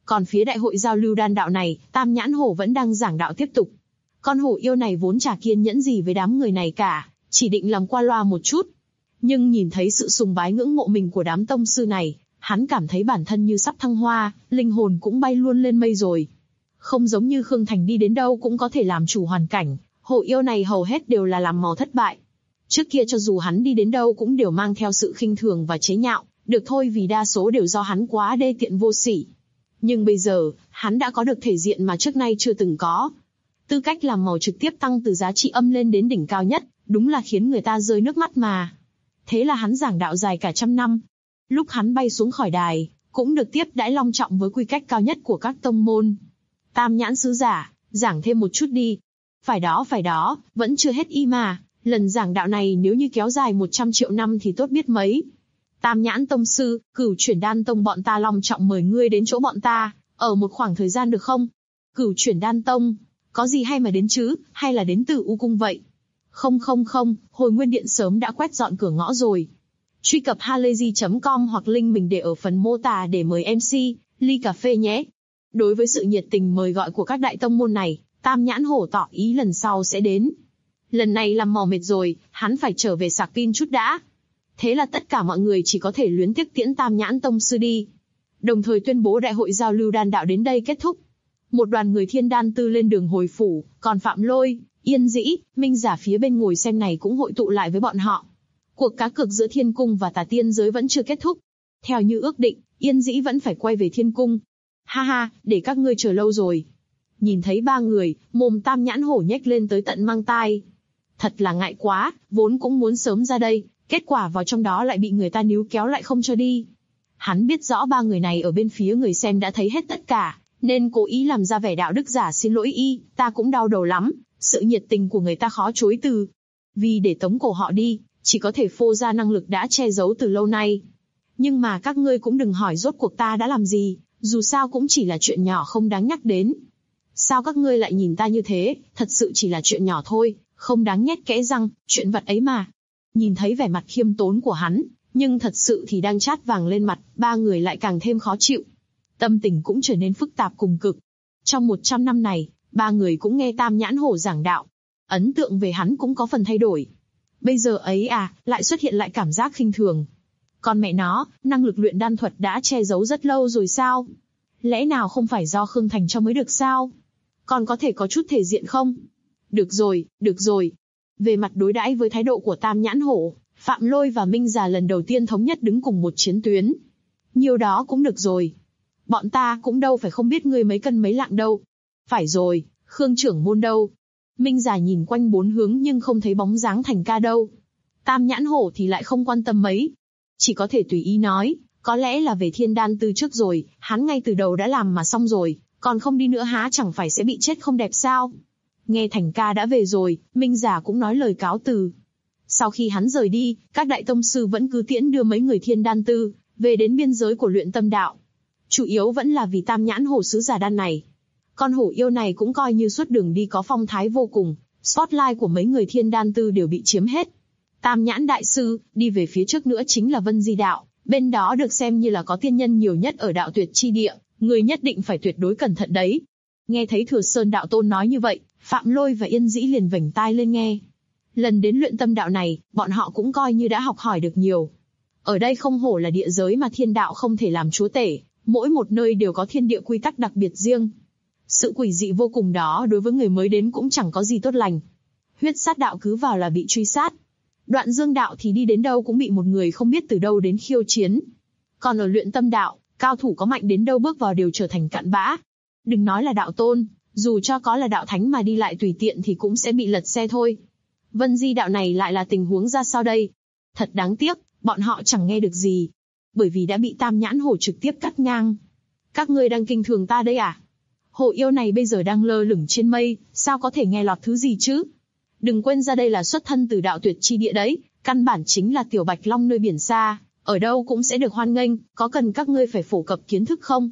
Còn phía đại hội giao lưu đan đạo này, Tam Nhãn Hổ vẫn đang giảng đạo tiếp tục. Con hổ yêu này vốn chả kiên nhẫn gì với đám người này cả, chỉ định làm qua loa một chút. Nhưng nhìn thấy sự sùng bái ngưỡng mộ mình của đám tông sư này, hắn cảm thấy bản thân như sắp thăng hoa, linh hồn cũng bay luôn lên mây rồi. Không giống như Khương Thành đi đến đâu cũng có thể làm chủ hoàn cảnh, hổ yêu này hầu hết đều là làm màu thất bại. Trước kia cho dù hắn đi đến đâu cũng đều mang theo sự khinh thường và chế nhạo, được thôi vì đa số đều do hắn quá đê tiện vô sỉ. Nhưng bây giờ, hắn đã có được thể diện mà trước nay chưa từng có. Tư cách làm màu trực tiếp tăng từ giá trị âm lên đến đỉnh cao nhất, đúng là khiến người ta rơi nước mắt mà. Thế là hắn giảng đạo dài cả 100 năm. Lúc hắn bay xuống khỏi đài, cũng được tiếp đãi long trọng với quy cách cao nhất của các tông môn. Tam Nhãn sứ giả, giảng thêm một chút đi. Phải đó, vẫn chưa hết y mà, lần giảng đạo này nếu như kéo dài 100 triệu năm thì tốt biết mấy. Tam Nhãn tông sư, Cửu Chuyển Đan Tông bọn ta long trọng mời ngươi đến chỗ bọn ta, ở một khoảng thời gian được không? Cửu Chuyển Đan Tông, có gì hay mà đến chứ, hay là đến từ U Cung vậy? Không, Hồi Nguyên Điện sớm đã quét dọn cửa ngõ rồi. Truy cập halayzi.com hoặc link mình để ở phần mô tả để mời MC, ly cà phê nhé. Đối với sự nhiệt tình mời gọi của các đại tông môn này, Tam Nhãn Hổ tỏ ý lần sau sẽ đến. Lần này làm mò mệt rồi, hắn phải trở về sạc pin chút đã. Thế là tất cả mọi người chỉ có thể luyến tiếc tiễn Tam Nhãn tông sư đi. Đồng thời tuyên bố đại hội giao lưu đan đạo đến đây kết thúc. Một đoàn người Thiên Đan Tư lên đường hồi phủ, còn Phạm Lôi, Yên Dĩ, Minh Giả phía bên ngồi xem này cũng hội tụ lại với bọn họ. Cuộc cá cược giữa Thiên Cung và Tà Tiên giới vẫn chưa kết thúc. Theo như ước định, Yên Dĩ vẫn phải quay về Thiên Cung. Ha, để các ngươi chờ lâu rồi. Nhìn thấy ba người, mồm Tam Nhãn Hổ nhếch lên tới tận mang tai. Thật là ngại quá, vốn cũng muốn sớm ra đây, kết quả vào trong đó lại bị người ta níu kéo lại không cho đi. Hắn biết rõ ba người này ở bên phía người xem đã thấy hết tất cả, nên cố ý làm ra vẻ đạo đức giả xin lỗi y, ta cũng đau đầu lắm, sự nhiệt tình của người ta khó chối từ. Vì để tống cổ họ đi, chỉ có thể phô ra năng lực đã che giấu từ lâu nay. Nhưng mà các ngươi cũng đừng hỏi rốt cuộc ta đã làm gì, dù sao cũng chỉ là chuyện nhỏ không đáng nhắc đến. Sao các ngươi lại nhìn ta như thế, thật sự chỉ là chuyện nhỏ thôi, không đáng nhét kẽ răng, chuyện vặt ấy mà. Nhìn thấy vẻ mặt khiêm tốn của hắn, nhưng thật sự thì đang chát vàng lên mặt, ba người lại càng thêm khó chịu. Tâm tình cũng trở nên phức tạp cùng cực. Trong 100 năm này, ba người cũng nghe Tam Nhãn Hổ giảng đạo. Ấn tượng về hắn cũng có phần thay đổi. Bây giờ ấy lại xuất hiện lại cảm giác khinh thường. Còn mẹ nó, năng lực luyện đan thuật đã che giấu rất lâu rồi sao? Lẽ nào không phải do Khương Thành cho mới được sao? Còn có thể có chút thể diện không? Được rồi. Về mặt đối đãi với thái độ của Tam Nhãn Hổ, Phạm Lôi và Minh Già lần đầu tiên thống nhất đứng cùng một chiến tuyến. Nhiều đó cũng được rồi. Bọn ta cũng đâu phải không biết ngươi mấy cân mấy lạng đâu. Phải rồi, Khương trưởng môn đâu? Minh Già nhìn quanh bốn hướng nhưng không thấy bóng dáng Thành ca đâu. Tam Nhãn Hổ thì lại không quan tâm mấy. Chỉ có thể tùy ý nói, có lẽ là về Thiên Đan Tư trước rồi, hắn ngay từ đầu đã làm mà xong rồi, còn không đi nữa há chẳng phải sẽ bị chết không đẹp sao? Nghe Thành ca đã về rồi, Minh Giả cũng nói lời cáo từ. Sau khi hắn rời đi, các đại tông sư vẫn cứ tiễn đưa mấy người Thiên Đan Tư về đến biên giới của luyện tâm đạo. Chủ yếu vẫn là vì Tam Nhãn Hổ sứ giả đan này. Con hổ yêu này cũng coi như suốt đường đi có phong thái vô cùng, spotlight của mấy người Thiên Đan Tư đều bị chiếm hết. Tam Nhãn đại sư, đi về phía trước nữa chính là Vân Di đạo, bên đó được xem như là có tiên nhân nhiều nhất ở đạo tuyệt chi địa, người nhất định phải tuyệt đối cẩn thận đấy. Nghe thấy Thừa Sơn đạo tôn nói như vậy, Phạm Lôi và Yên Dĩ liền vểnh tai lên nghe. Lần đến luyện tâm đạo này, bọn họ cũng coi như đã học hỏi được nhiều. Ở đây không hổ là địa giới mà thiên đạo không thể làm chúa tể, mỗi một nơi đều có thiên địa quy tắc đặc biệt riêng. Sự quỷ dị vô cùng đó đối với người mới đến cũng chẳng có gì tốt lành. Huyết sát đạo cứ vào là bị truy sát. Đoạn dương đạo thì đi đến đâu cũng bị một người không biết từ đâu đến khiêu chiến. Còn ở luyện tâm đạo, cao thủ có mạnh đến đâu bước vào đều trở thành cặn bã. Đừng nói là đạo tôn, dù cho có là đạo thánh mà đi lại tùy tiện thì cũng sẽ bị lật xe thôi. Vân Di đạo này lại là tình huống ra sao đây? Thật đáng tiếc, bọn họ chẳng nghe được gì. Bởi vì đã bị Tam Nhãn Hổ trực tiếp cắt ngang. Các ngươi đang kinh thường ta đấy à? Hổ yêu này bây giờ đang lơ lửng trên mây, sao có thể nghe lọt thứ gì chứ? Đừng quên ra đây là xuất thân từ đạo tuyệt chi địa đấy, căn bản chính là tiểu bạch long nơi biển xa, ở đâu cũng sẽ được hoan nghênh, có cần các ngươi phải phổ cập kiến thức không?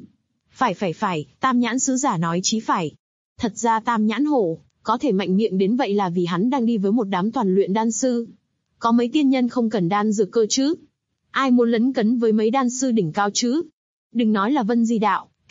Phải, Tam Nhãn sứ giả nói chí phải. Thật ra Tam Nhãn Hổ có thể mạnh miệng đến vậy là vì hắn đang đi với một đám toàn luyện đan sư. Có mấy tiên nhân không cần đan dược cơ chứ? Ai muốn lấn cấn với mấy đan sư đỉnh cao chứ? Đừng nói là Vân Di đạo,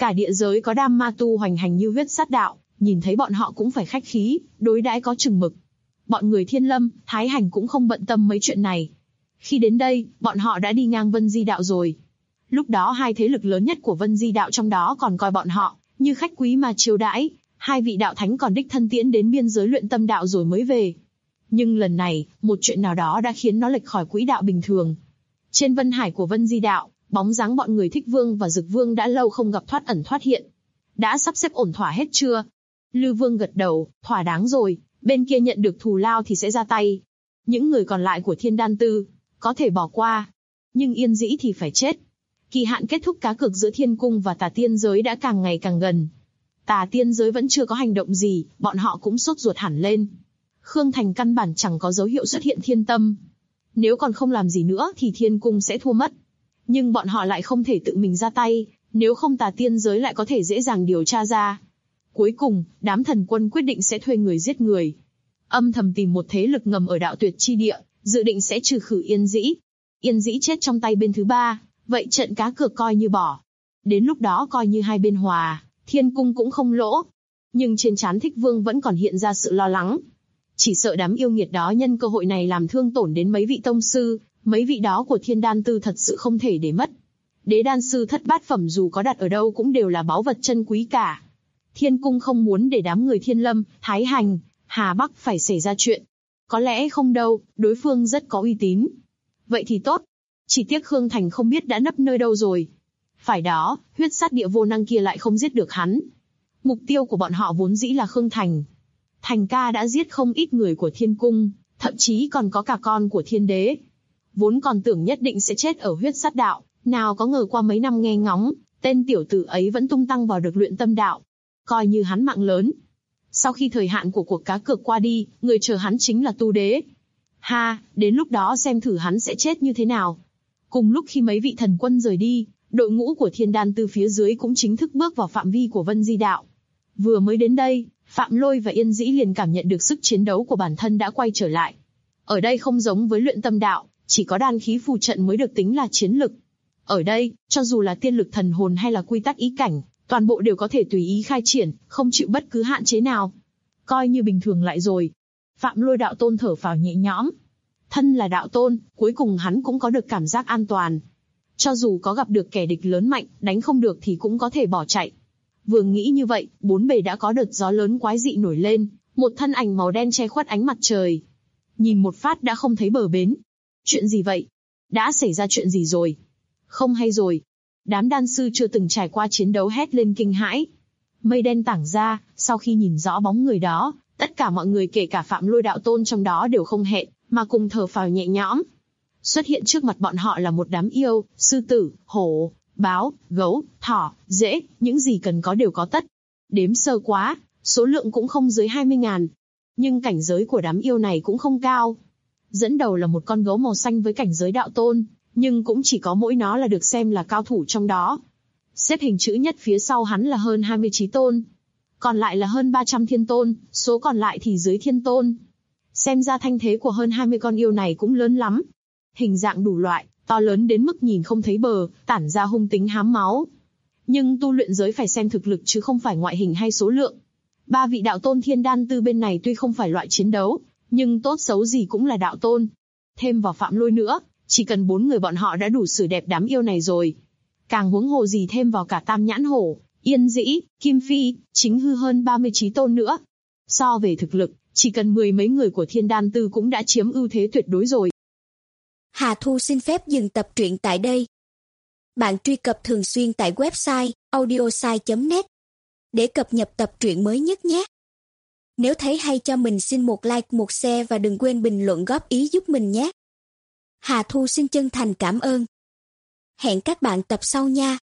Cả địa giới có đam ma tu hoành hành như huyết sát đạo, nhìn thấy bọn họ cũng phải khách khí, đối đãi có chừng mực. Bọn người Thiên Lâm, Thái Hành cũng không bận tâm mấy chuyện này. Khi đến đây, bọn họ đã đi ngang Vân Di đạo rồi. Lúc đó hai thế lực lớn nhất của Vân Di đạo trong đó còn coi bọn họ như khách quý mà chiêu đãi, hai vị đạo thánh còn đích thân tiễn đến biên giới Luyện Tâm đạo rồi mới về. Nhưng lần này, một chuyện nào đó đã khiến nó lệch khỏi quỹ đạo bình thường. Trên Vân Hải của Vân Di đạo, bóng dáng bọn người Thích Vương và Dực Vương đã lâu không gặp thoát ẩn thoát hiện. Đã sắp xếp ổn thỏa hết chưa? Lư Vương gật đầu, thỏa đáng rồi, bên kia nhận được thù lao thì sẽ ra tay. Những người còn lại của Thiên Đan Tư, có thể bỏ qua. Nhưng Yên Dĩ thì phải chết. Kỳ hạn kết thúc cá cược giữa Thiên Cung và Tà Tiên Giới đã càng ngày càng gần. Tà Tiên Giới vẫn chưa có hành động gì, bọn họ cũng sốt ruột hẳn lên. Khương Thành căn bản chẳng có dấu hiệu xuất hiện thiên tâm. Nếu còn không làm gì nữa thì Thiên Cung sẽ thua mất. Nhưng bọn họ lại không thể tự mình ra tay, nếu không Tà Tiên Giới lại có thể dễ dàng điều tra ra. Cuối cùng, đám thần quân quyết định sẽ thuê người giết người. Âm thầm tìm một thế lực ngầm ở đạo tuyệt chi địa, dự định sẽ trừ khử Yên Dĩ. Yên Dĩ chết trong tay bên thứ ba, vậy trận cá cược coi như bỏ. Đến lúc đó coi như hai bên hòa, Thiên Cung cũng không lỗ. Nhưng trên trán Thích Vương vẫn còn hiện ra sự lo lắng. Chỉ sợ đám yêu nghiệt đó nhân cơ hội này làm thương tổn đến mấy vị tông sư, mấy vị đó của Thiên Đan Tư thật sự không thể để mất. Đế đan sư thất bát phẩm dù có đặt ở đâu cũng đều là báu vật chân quý cả. Thiên Cung không muốn để đám người Thiên Lâm, Thái Hành, Hà Bắc phải xảy ra chuyện. Có lẽ không đâu, đối phương rất có uy tín. Vậy thì tốt. Chỉ tiếc Khương Thành không biết đã nấp nơi đâu rồi. Phải đó, huyết sát địa vô năng kia lại không giết được hắn. Mục tiêu của bọn họ vốn dĩ là Khương Thành. Thành ca đã giết không ít người của Thiên Cung, thậm chí còn có cả con của Thiên Đế. Vốn còn tưởng nhất định sẽ chết ở huyết sát đạo, nào có ngờ qua mấy năm nghe ngóng, tên tiểu tử ấy vẫn tung tăng vào được Luyện Tâm đạo. Coi như hắn mạng lớn. Sau khi thời hạn của cuộc cá cược qua đi, người chờ hắn chính là Tu Đế. Ha, đến lúc đó xem thử hắn sẽ chết như thế nào. Cùng lúc khi mấy vị thần quân rời đi, đội ngũ của Thiên Đan Tư phía dưới cũng chính thức bước vào phạm vi của Vân Di đạo. Vừa mới đến đây, Phạm Lôi và Yên Dĩ liền cảm nhận được sức chiến đấu của bản thân đã quay trở lại. Ở đây không giống với Luyện Tâm đạo, chỉ có đan khí phù trận mới được tính là chiến lực. Ở đây, cho dù là tiên lực thần hồn hay là quy tắc ý cảnh, toàn bộ đều có thể tùy ý khai triển, không chịu bất cứ hạn chế nào. Coi như bình thường lại rồi. Phạm Lôi đạo tôn thở phào nhẹ nhõm. Thân là đạo tôn, cuối cùng hắn cũng có được cảm giác an toàn. Cho dù có gặp được kẻ địch lớn mạnh, đánh không được thì cũng có thể bỏ chạy. Vừa nghĩ như vậy, bốn bề đã có đợt gió lớn quái dị nổi lên, một thân ảnh màu đen che khuất ánh mặt trời. Nhìn một phát đã không thấy bờ bến. Chuyện gì vậy? Đã xảy ra chuyện gì rồi? Không hay rồi. Đám đan sư chưa từng trải qua chiến đấu hét lên kinh hãi. Mây đen tảng ra, sau khi nhìn rõ bóng người đó, tất cả mọi người kể cả Phạm Lôi đạo tôn trong đó đều không hẹn, mà cùng thở phào nhẹ nhõm. Xuất hiện trước mặt bọn họ là một đám yêu, sư tử, hổ, báo, gấu, thỏ, dễ, những gì cần có đều có tất. Đếm sơ quá, số lượng cũng không dưới 20.000. Nhưng cảnh giới của đám yêu này cũng không cao. Dẫn đầu là một con gấu màu xanh với cảnh giới đạo tôn, nhưng cũng chỉ có mỗi nó là được xem là cao thủ trong đó. Xếp hình chữ nhất phía sau hắn là hơn 20 chí tôn. Còn lại là hơn 300 thiên tôn, số còn lại thì dưới thiên tôn. Xem ra thanh thế của hơn 20 con yêu này cũng lớn lắm. Hình dạng đủ loại, to lớn đến mức nhìn không thấy bờ, tản ra hung tính hám máu. Nhưng tu luyện giới phải xem thực lực chứ không phải ngoại hình hay số lượng. Ba vị đạo tôn Thiên Đan Tư bên này tuy không phải loại chiến đấu, nhưng tốt xấu gì cũng là đạo tôn. Thêm vào Phạm Lôi nữa, chỉ cần 4 người bọn họ đã đủ xử đẹp đám yêu này rồi. Càng huống hồ gì thêm vào cả Tam Nhãn Hổ, Yên Dĩ, Kim Phi, Chính Hư hơn 30 chí tôn nữa. So về thực lực, chỉ cần 10 mấy người của Thiên Đan Tư cũng đã chiếm ưu thế tuyệt đối rồi. Hà Thu xin phép dừng tập truyện tại đây. Bạn truy cập thường xuyên tại website audiosai.net để cập nhật tập truyện mới nhất nhé. Nếu thấy hay cho mình xin một like, một share và đừng quên bình luận góp ý giúp mình nhé. Hà Thu xin chân thành cảm ơn. Hẹn các bạn tập sau nha.